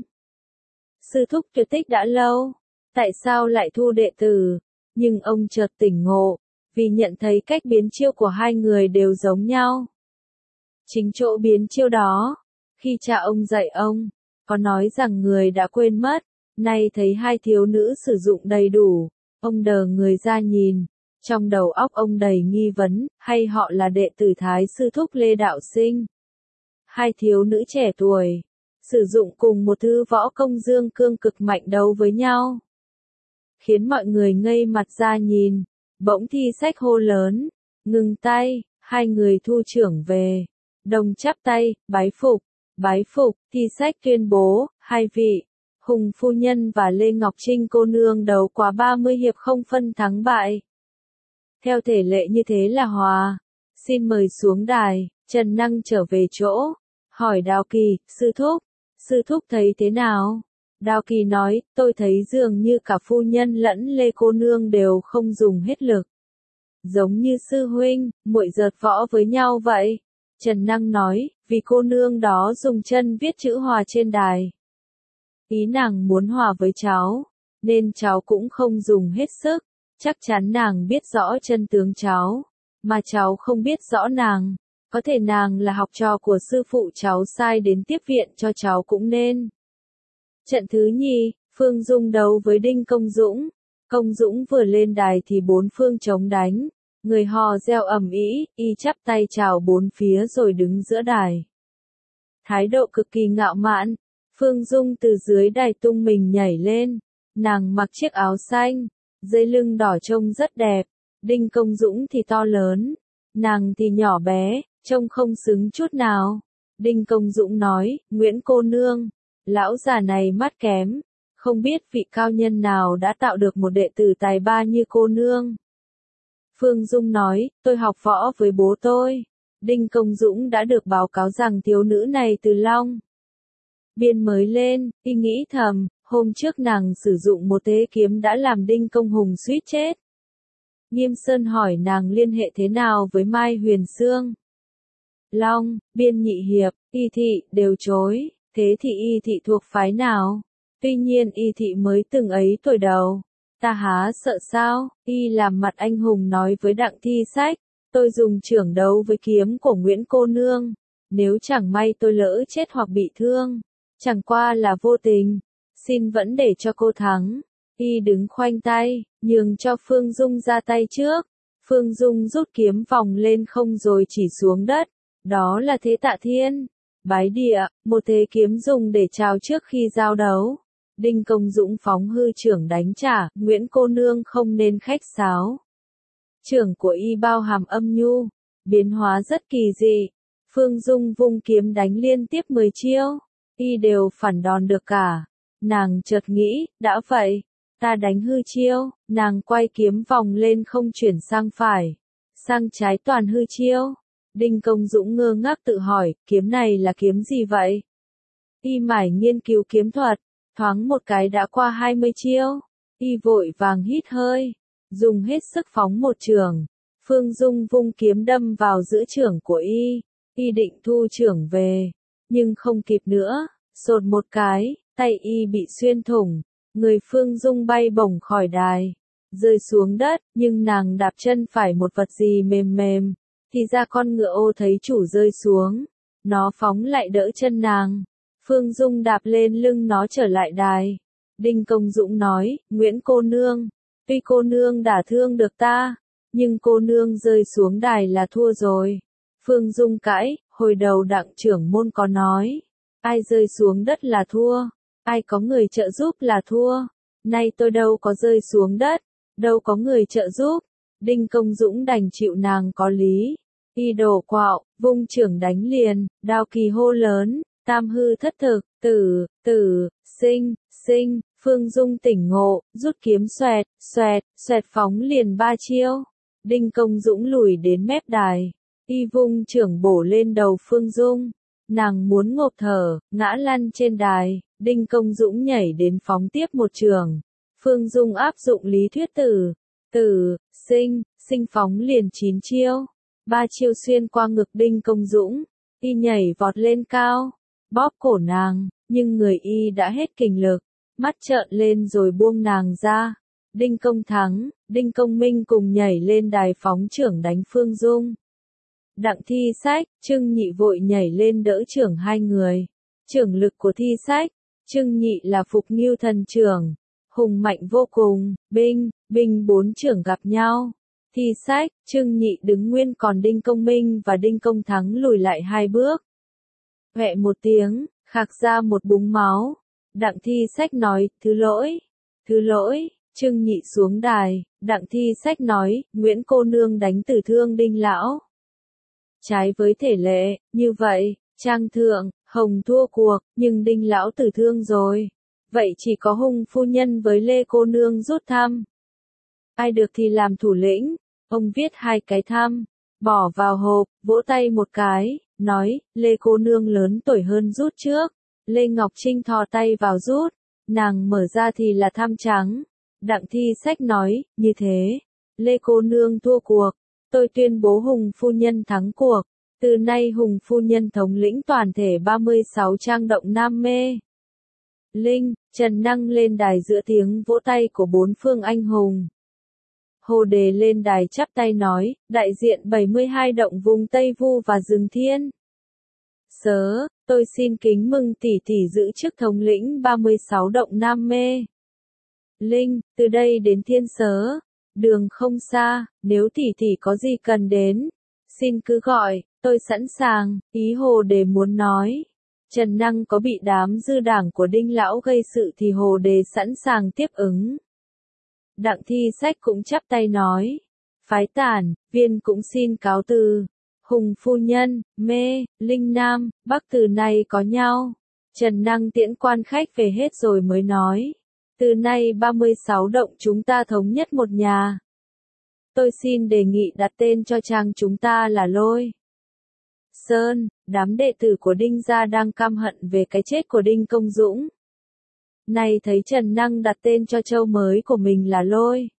Sư thúc tuyệt tích đã lâu, tại sao lại thu đệ tử? Nhưng ông chợt tỉnh ngộ, vì nhận thấy cách biến chiêu của hai người đều giống nhau. Chính chỗ biến chiêu đó, khi cha ông dạy ông, có nói rằng người đã quên mất, nay thấy hai thiếu nữ sử dụng đầy đủ, ông đờ người ra nhìn, trong đầu óc ông đầy nghi vấn, hay họ là đệ tử Thái sư thúc Lê Đạo Sinh? Hai thiếu nữ trẻ tuổi, sử dụng cùng một thứ võ công dương cương cực mạnh đấu với nhau, khiến mọi người ngây mặt ra nhìn. Bỗng Thi Sách hô lớn, ngừng tay. Hai người thu trưởng về, đồng chắp tay, bái phục, bái phục. Thi Sách tuyên bố, hai vị, Hùng phu nhân và Lê Ngọc Trinh cô nương đấu quá ba mươi hiệp không phân thắng bại. Theo thể lệ như thế là hòa. Xin mời xuống đài. Trần Năng trở về chỗ, hỏi Đào Kỳ, sư thúc, sư thúc thấy thế nào? Đào Kỳ nói, tôi thấy dường như cả phu nhân lẫn Lê cô nương đều không dùng hết lực. Giống như sư huynh, muội giợt võ với nhau vậy. Trần Năng nói, vì cô nương đó dùng chân viết chữ hòa trên đài. Ý nàng muốn hòa với cháu, nên cháu cũng không dùng hết sức. Chắc chắn nàng biết rõ chân tướng cháu, mà cháu không biết rõ nàng. Có thể nàng là học trò của sư phụ cháu sai đến tiếp viện cho cháu cũng nên. Trận thứ nhì, Phương Dung đấu với Đinh Công Dũng. Công Dũng vừa lên đài thì bốn phương chống đánh. Người hò reo ầm ĩ, y chắp tay chào bốn phía rồi đứng giữa đài. Thái độ cực kỳ ngạo mạn. Phương Dung từ dưới đài tung mình nhảy lên. Nàng mặc chiếc áo xanh, dây lưng đỏ trông rất đẹp. Đinh Công Dũng thì to lớn, nàng thì nhỏ bé, trông không xứng chút nào. Đinh Công Dũng nói, Nguyễn cô nương, lão già này mắt kém, không biết vị cao nhân nào đã tạo được một đệ tử tài ba như cô nương. Phương Dung nói, tôi học võ với bố tôi. Đinh Công Dũng đã được báo cáo rằng thiếu nữ này từ Long Biên mới lên, y nghĩ thầm, hôm trước nàng sử dụng một thế kiếm đã làm Đinh Công Hùng suýt chết. Nghiêm Sơn hỏi nàng liên hệ thế nào với Mai Huyền Sương. Long Biên nhị hiệp, Y thị đều chối, thế thì Y thị thuộc phái nào? Tuy nhiên Y thị mới từng ấy tuổi đầu. Ta há sợ sao? Y làm mặt anh hùng nói với Đặng Thi Sách, tôi dùng chưởng đấu với kiếm của Nguyễn cô nương. Nếu chẳng may tôi lỡ chết hoặc bị thương, chẳng qua là vô tình, xin vẫn để cho cô thắng. Y đứng khoanh tay, nhường cho Phương Dung ra tay trước. Phương Dung rút kiếm vòng lên không rồi chỉ xuống đất. Đó là thế Tạ Thiên. Bái địa, một thế kiếm dùng để chào trước khi giao đấu. Đinh Công Dũng phóng hư trưởng đánh trả, Nguyễn cô nương không nên khách sáo. Trưởng của y bao hàm âm nhu, biến hóa rất kỳ dị. Phương Dung vung kiếm đánh liên tiếp mười chiêu, y đều phản đòn được cả. Nàng chợt nghĩ, đã vậy, ta đánh hư chiêu, nàng quay kiếm vòng lên không chuyển sang phải, sang trái toàn hư chiêu. Đinh Công Dũng ngơ ngác tự hỏi, kiếm này là kiếm gì vậy? Y mải nghiên cứu kiếm thuật, thoáng một cái đã qua hai mươi chiêu. Y vội vàng hít hơi, dùng hết sức phóng một trường. Phương Dung vung kiếm đâm vào giữa chưởng của y. Y định thu chưởng về, nhưng không kịp nữa, sột một cái, tay y bị xuyên thủng. Người Phương Dung bay bổng khỏi đài, rơi xuống đất, nhưng nàng đạp chân phải một vật gì mềm mềm. Thì ra con ngựa ô thấy chủ rơi xuống, nó phóng lại đỡ chân nàng. Phương Dung đạp lên lưng nó trở lại đài. Đinh Công Dũng nói, Nguyễn cô nương, tuy cô nương đả thương được ta, nhưng cô nương rơi xuống đài là thua rồi. Phương Dung cãi, hồi đầu Đặng trưởng môn có nói, ai rơi xuống đất là thua, ai có người trợ giúp là thua. Nay tôi đâu có rơi xuống đất, đâu có người trợ giúp. Đinh Công Dũng đành chịu nàng có lý. Y đổ quạo, vung chưởng đánh liền, đao kỳ hô lớn, tam hư thất thực, tử, tử, sinh, sinh. Phương Dung tỉnh ngộ, rút kiếm xoẹt, xoẹt, xoẹt phóng liền ba chiêu. Đinh Công Dũng lùi đến mép đài, y vung chưởng bổ lên đầu Phương Dung. Nàng muốn ngộp thở, ngã lăn trên đài. Đinh Công Dũng nhảy đến phóng tiếp một chưởng. Phương Dung áp dụng lý thuyết tử, tử, sinh, sinh phóng liền chín chiêu. Ba chiêu xuyên qua ngực Đinh Công Dũng. Y nhảy vọt lên cao, bóp cổ nàng, nhưng người y đã hết kình lực. Mắt trợn lên rồi buông nàng ra. Đinh Công thắng, Đinh Công Minh cùng nhảy lên đài phóng chưởng đánh Phương Dung. Đặng Thi Sách, Trương Nhị vội nhảy lên đỡ chưởng hai người. Chưởng lực của Thi Sách, Trương Nhị là Phục Ngưu Thần chưởng, hùng mạnh vô cùng. Binh, binh bốn chưởng gặp nhau. Thi Sách, Trương Nhị đứng nguyên còn Đinh Công Minh và Đinh Công Thắng lùi lại hai bước. Vẹ một tiếng, khạc ra một búng máu. Đặng Thi Sách nói, thứ lỗi, thứ lỗi. Trương Nhị xuống đài, Đặng Thi Sách nói, Nguyễn cô nương đánh tử thương Đinh lão. Trái với thể lệ, như vậy, Trang thượng, Hồng thua cuộc, nhưng Đinh lão tử thương rồi. Vậy chỉ có Hùng phu nhân với Lê cô nương rút thăm. Ai được thì làm thủ lĩnh. Ông viết hai cái thăm, bỏ vào hộp, vỗ tay một cái, nói, Lê cô nương lớn tuổi hơn rút trước. Lê Ngọc Trinh thò tay vào rút, nàng mở ra thì là thăm trắng. Đặng Thi Sách nói, như thế, Lê cô nương thua cuộc, tôi tuyên bố Hùng phu nhân thắng cuộc. Từ nay Hùng phu nhân thống lĩnh toàn thể ba mươi sáu trang động Nam Mê. Linh, Trần Năng lên đài giữa tiếng vỗ tay của bốn phương anh hùng. Hồ Đề lên đài chắp tay nói, đại diện bảy mươi hai động vùng Tây Vu và Rừng Thiên. Sớ, tôi xin kính mừng tỷ tỷ giữ chức thống lĩnh ba mươi sáu động Nam Mê. Linh, từ đây đến Thiên Sớ, đường không xa, nếu tỷ tỷ có gì cần đến, xin cứ gọi, tôi sẵn sàng. Ý Hồ Đề muốn nói, Trần Năng có bị đám dư đảng của Đinh lão gây sự thì Hồ Đề sẵn sàng tiếp ứng. Đặng Thi Sách cũng chắp tay nói, phái tản, viên cũng xin cáo từ. Hùng phu nhân, Mê, Linh Nam, Bắc từ nay có nhau. Trần Năng tiễn quan khách về hết rồi mới nói, Từ nay ba mươi sáu động chúng ta thống nhất một nhà. Tôi xin đề nghị đặt tên cho trang chúng ta là Lôi Sơn. Đám đệ tử của Đinh gia đang căm hận về cái chết của Đinh Công Dũng. Nay thấy Trần Năng đặt tên cho châu mới của mình là Lôi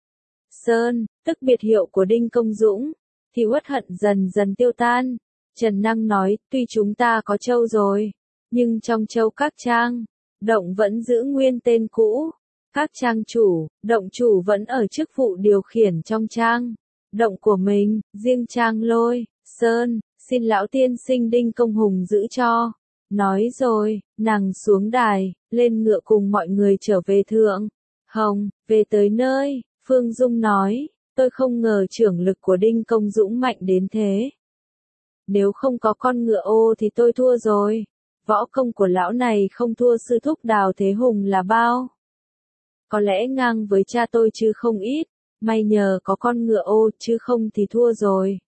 Sơn, tức biệt hiệu của Đinh Công Dũng, thì uất hận dần dần tiêu tan. Trần Năng nói, tuy chúng ta có châu rồi, nhưng trong châu các trang, động vẫn giữ nguyên tên cũ. Các trang chủ, động chủ vẫn ở chức vụ điều khiển trong trang, động của mình, riêng trang Lôi Sơn, xin lão tiên sinh Đinh Công Hùng giữ cho. Nói rồi, nàng xuống đài, lên ngựa cùng mọi người trở về Thượng Hồng. Về tới nơi, Phương Dung nói, tôi không ngờ trưởng lực của Đinh Công Dũng mạnh đến thế. Nếu không có con ngựa ô thì tôi thua rồi. Võ công của lão này không thua sư thúc Đào Thế Hùng là bao. Có lẽ ngang với cha tôi chứ không ít, may nhờ có con ngựa ô chứ không thì thua rồi.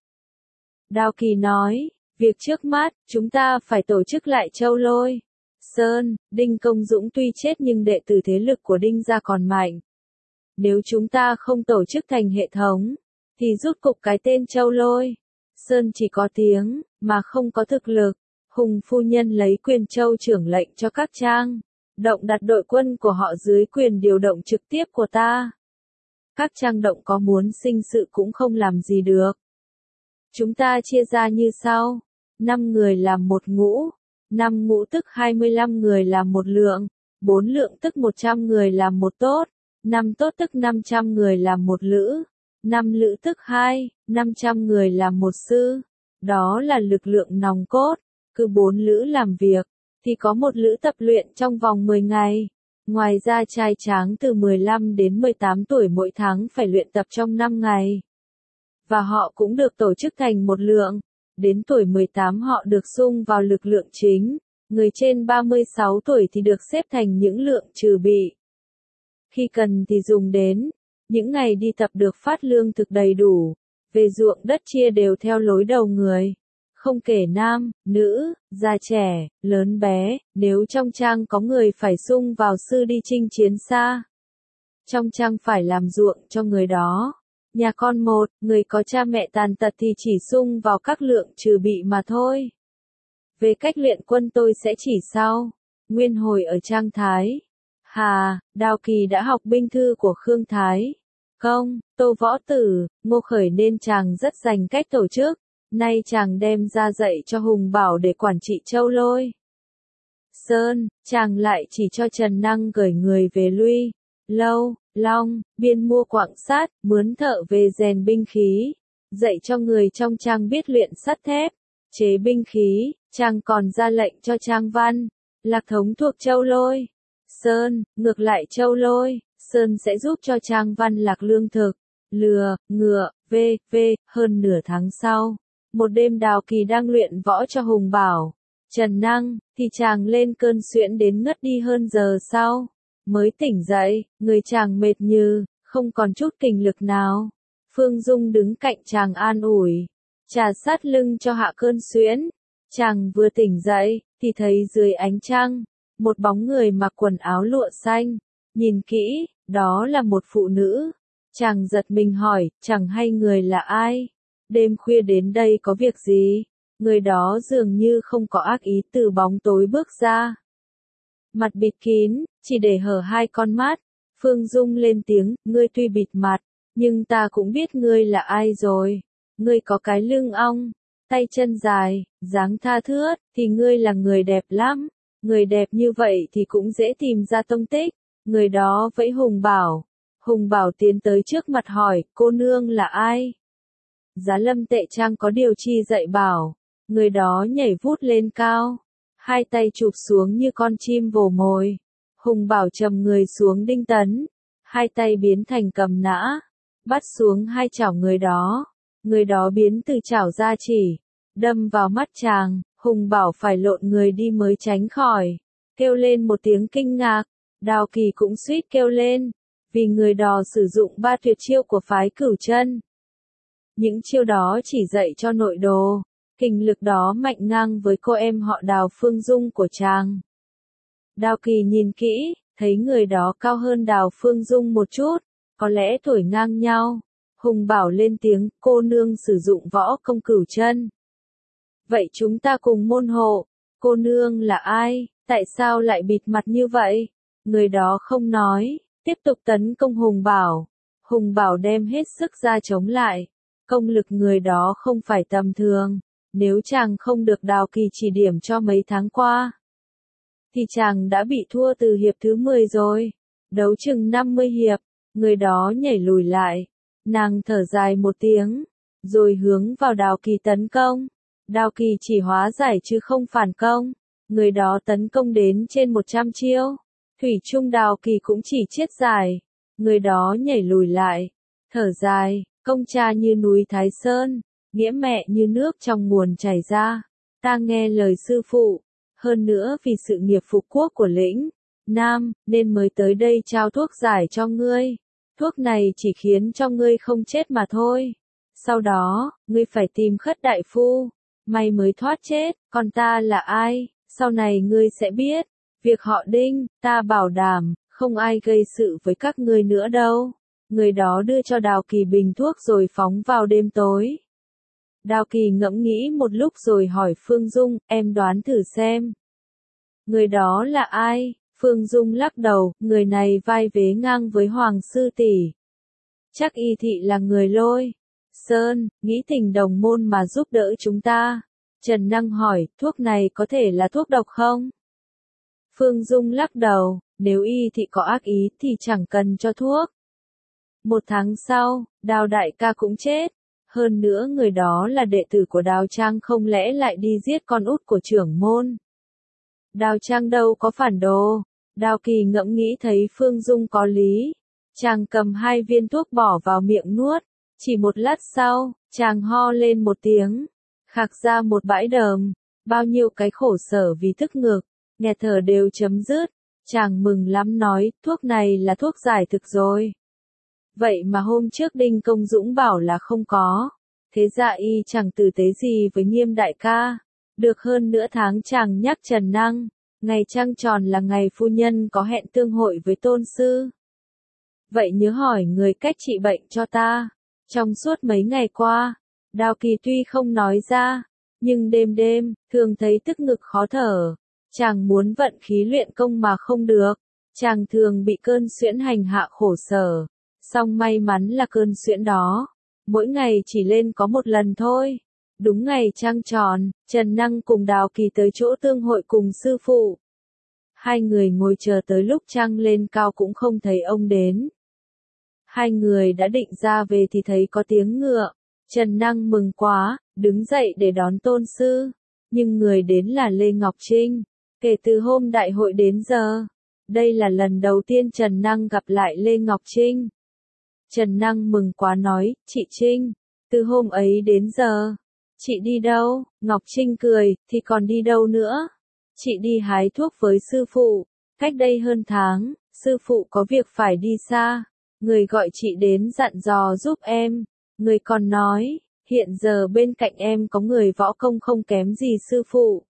Đào Kỳ nói, việc trước mắt, chúng ta phải tổ chức lại châu Lôi Sơn. Đinh Công Dũng tuy chết nhưng đệ tử thế lực của Đinh gia còn mạnh. Nếu chúng ta không tổ chức thành hệ thống, thì rút cục cái tên châu Lôi Sơn chỉ có tiếng, mà không có thực lực. Hùng phu nhân lấy quyền châu trưởng lệnh cho các trang, động đặt đội quân của họ dưới quyền điều động trực tiếp của ta. Các trang động có muốn sinh sự cũng không làm gì được. Chúng ta chia ra như sau, năm người làm một ngũ, năm ngũ tức hai mươi lăm người làm một lượng, bốn lượng tức một trăm người làm một tốt, năm tốt tức năm trăm người làm một lữ, năm lữ tức hai, năm trăm người làm một sư. Đó là lực lượng nòng cốt. Cứ bốn lữ làm việc, thì có một lữ tập luyện trong vòng mười ngày. Ngoài ra trai tráng từ mười lăm đến mười tám tuổi mỗi tháng phải luyện tập trong năm ngày. Và họ cũng được tổ chức thành một lượng. Đến tuổi mười tám họ được xung vào lực lượng chính. Người trên ba mươi sáu tuổi thì được xếp thành những lượng trừ bị. Khi cần thì dùng đến. Những ngày đi tập được phát lương thực đầy đủ. Về ruộng đất chia đều theo lối đầu người. Không kể nam, nữ, già trẻ, lớn bé, nếu trong trang có người phải sung vào sư đi chinh chiến xa. Trong trang phải làm ruộng cho người đó. Nhà con một, người có cha mẹ tàn tật thì chỉ sung vào các lượng trừ bị mà thôi. Về cách luyện quân tôi sẽ chỉ sau. Nguyên hồi ở trang Thái Hà, Đào Kỳ đã học binh thư của Khương Thái Công, Tô Võ Tử, Ngô Khởi nên chàng rất dành cách tổ chức. Nay chàng đem ra dạy cho Hùng Bảo để quản trị châu Lôi Sơn. Chàng lại chỉ cho Trần Năng gửi người về Luy, Lâu, Long, Biên mua quặng sắt, mướn thợ về rèn binh khí. Dạy cho người trong trang biết luyện sắt thép, chế binh khí. Chàng còn ra lệnh cho Trang Văn, Lạc Thống thuộc châu Lôi Sơn. Ngược lại châu Lôi Sơn sẽ giúp cho Trang Văn lạc lương thực, lừa, ngựa, vê, vê. Hơn nửa tháng sau, một đêm Đào Kỳ đang luyện võ cho Hùng Bảo, Trần Năng, thì chàng lên cơn suyễn đến ngất đi hơn giờ sau. Mới tỉnh dậy, người chàng mệt như, không còn chút kình lực nào. Phương Dung đứng cạnh chàng an ủi, trà sát lưng cho hạ cơn suyễn. Chàng vừa tỉnh dậy, thì thấy dưới ánh trăng, một bóng người mặc quần áo lụa xanh. Nhìn kỹ, đó là một phụ nữ. Chàng giật mình hỏi, chẳng hay người là ai? Đêm khuya đến đây có việc gì? Người đó dường như không có ác ý từ bóng tối bước ra. Mặt bịt kín, chỉ để hở hai con mắt. Phương Dung lên tiếng, ngươi tuy bịt mặt, nhưng ta cũng biết ngươi là ai rồi. Ngươi có cái lưng ong, tay chân dài, dáng tha thướt, thì ngươi là người đẹp lắm. Người đẹp như vậy thì cũng dễ tìm ra tông tích. Người đó vẫy Hùng Bảo. Hùng Bảo tiến tới trước mặt hỏi, cô nương là ai? Giá Lâm Tệ Trang có điều chi dạy bảo. Người đó nhảy vút lên cao, hai tay chụp xuống như con chim vồ mồi. Hùng Bảo trầm người xuống đinh tấn, hai tay biến thành cầm nã, bắt xuống hai chảo người đó. Người đó biến từ chảo ra chỉ, đâm vào mắt chàng. Hùng Bảo phải lộn người đi mới tránh khỏi, kêu lên một tiếng kinh ngạc. Đào Kỳ cũng suýt kêu lên, vì người đó sử dụng ba tuyệt chiêu của phái Cửu Chân. Những chiêu đó chỉ dạy cho nội đồ, kình lực đó mạnh ngang với cô em họ Đào Phương Dung của chàng. Đào Kỳ nhìn kỹ, thấy người đó cao hơn Đào Phương Dung một chút, có lẽ tuổi ngang nhau. Hùng Bảo lên tiếng, cô nương sử dụng võ công cửu chân. Vậy chúng ta cùng môn hộ, cô nương là ai, tại sao lại bịt mặt như vậy? Người đó không nói, tiếp tục tấn công Hùng Bảo. Hùng Bảo đem hết sức ra chống lại. Công lực người đó không phải tầm thường. Nếu chàng không được Đào Kỳ chỉ điểm cho mấy tháng qua, thì chàng đã bị thua từ hiệp thứ mười rồi. Đấu chừng năm mươi hiệp, người đó nhảy lùi lại. Nàng thở dài một tiếng, rồi hướng vào Đào Kỳ tấn công. Đào Kỳ chỉ hóa giải chứ không phản công. Người đó tấn công đến trên một trăm chiêu. Thủy chung Đào Kỳ cũng chỉ chết giải. Người đó nhảy lùi lại, thở dài, công cha như núi Thái Sơn, nghĩa mẹ như nước trong nguồn chảy ra. Ta nghe lời sư phụ, hơn nữa vì sự nghiệp phục quốc của lĩnh Nam, nên mới tới đây trao thuốc giải cho ngươi. Thuốc này chỉ khiến cho ngươi không chết mà thôi. Sau đó, ngươi phải tìm Khất đại phu, mày mới thoát chết. Còn ta là ai, sau này ngươi sẽ biết. Việc họ Đinh, ta bảo đảm, không ai gây sự với các ngươi nữa đâu. Người đó đưa cho Đào Kỳ bình thuốc rồi phóng vào đêm tối. Đào Kỳ ngẫm nghĩ một lúc rồi hỏi Phương Dung, em đoán thử xem. Người đó là ai? Phương Dung lắc đầu, người này vai vế ngang với Hoàng sư tỷ. Chắc y thị là người Lôi Sơn, nghĩ tình đồng môn mà giúp đỡ chúng ta. Trần Năng hỏi, thuốc này có thể là thuốc độc không? Phương Dung lắc đầu, nếu y thị có ác ý thì chẳng cần cho thuốc. Một tháng sau, Đào đại ca cũng chết. Hơn nữa người đó là đệ tử của Đào Trang, không lẽ lại đi giết con út của trưởng môn. Đào Trang đâu có phản đồ. Đào Kỳ ngẫm nghĩ thấy Phương Dung có lý. Chàng cầm hai viên thuốc bỏ vào miệng nuốt. Chỉ một lát sau, chàng ho lên một tiếng. Khạc ra một bãi đờm. Bao nhiêu cái khổ sở vì tức ngực, nghẹt thở đều chấm dứt. Chàng mừng lắm nói, thuốc này là thuốc giải thực rồi. Vậy mà hôm trước Đinh Công Dũng bảo là không có. Thế ra y chẳng tử tế gì với Nghiêm đại ca. Được hơn nửa tháng chàng nhắc Trần Năng. Ngày trăng tròn là ngày phu nhân có hẹn tương hội với tôn sư. Vậy nhớ hỏi người cách trị bệnh cho ta. Trong suốt mấy ngày qua, Đào Kỳ tuy không nói ra, nhưng đêm đêm, thường thấy tức ngực khó thở. Chàng muốn vận khí luyện công mà không được. Chàng thường bị cơn suyễn hành hạ khổ sở. Song may mắn là cơn suyễn đó, mỗi ngày chỉ lên có một lần thôi. Đúng ngày trăng tròn, Trần Năng cùng Đào Kỳ tới chỗ tương hội cùng sư phụ. Hai người ngồi chờ tới lúc trăng lên cao cũng không thấy ông đến. Hai người đã định ra về thì thấy có tiếng ngựa. Trần Năng mừng quá, đứng dậy để đón tôn sư. Nhưng người đến là Lê Ngọc Trinh. Kể từ hôm đại hội đến giờ, đây là lần đầu tiên Trần Năng gặp lại Lê Ngọc Trinh. Trần Năng mừng quá nói, chị Trinh, từ hôm ấy đến giờ, chị đi đâu? Ngọc Trinh cười, thì còn đi đâu nữa? Chị đi hái thuốc với sư phụ, cách đây hơn tháng, sư phụ có việc phải đi xa, người gọi chị đến dặn dò giúp em, người còn nói, hiện giờ bên cạnh em có người võ công không kém gì sư phụ.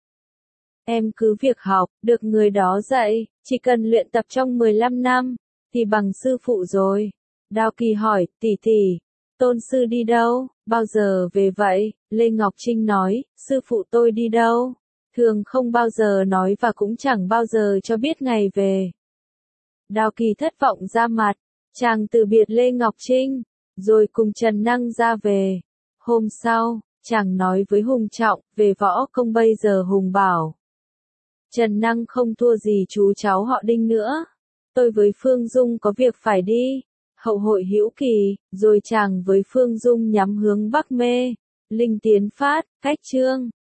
Em cứ việc học, được người đó dạy, chỉ cần luyện tập trong mười lăm năm, thì bằng sư phụ rồi. Đào Kỳ hỏi, tỷ tỷ, tôn sư đi đâu, bao giờ về vậy? Lê Ngọc Trinh nói, sư phụ tôi đi đâu? Thường không bao giờ nói và cũng chẳng bao giờ cho biết ngày về. Đào Kỳ thất vọng ra mặt, chàng từ biệt Lê Ngọc Trinh, rồi cùng Trần Năng ra về. Hôm sau, chàng nói với Hùng Trọng, về võ công bây giờ Hùng bảo. Trần Năng không thua gì chú cháu họ Đinh nữa. Tôi với Phương Dung có việc phải đi. Hậu hội hữu kỳ, rồi chàng với Phương Dung nhắm hướng Bắc Mê, Linh Tiến Phát, cách Trương.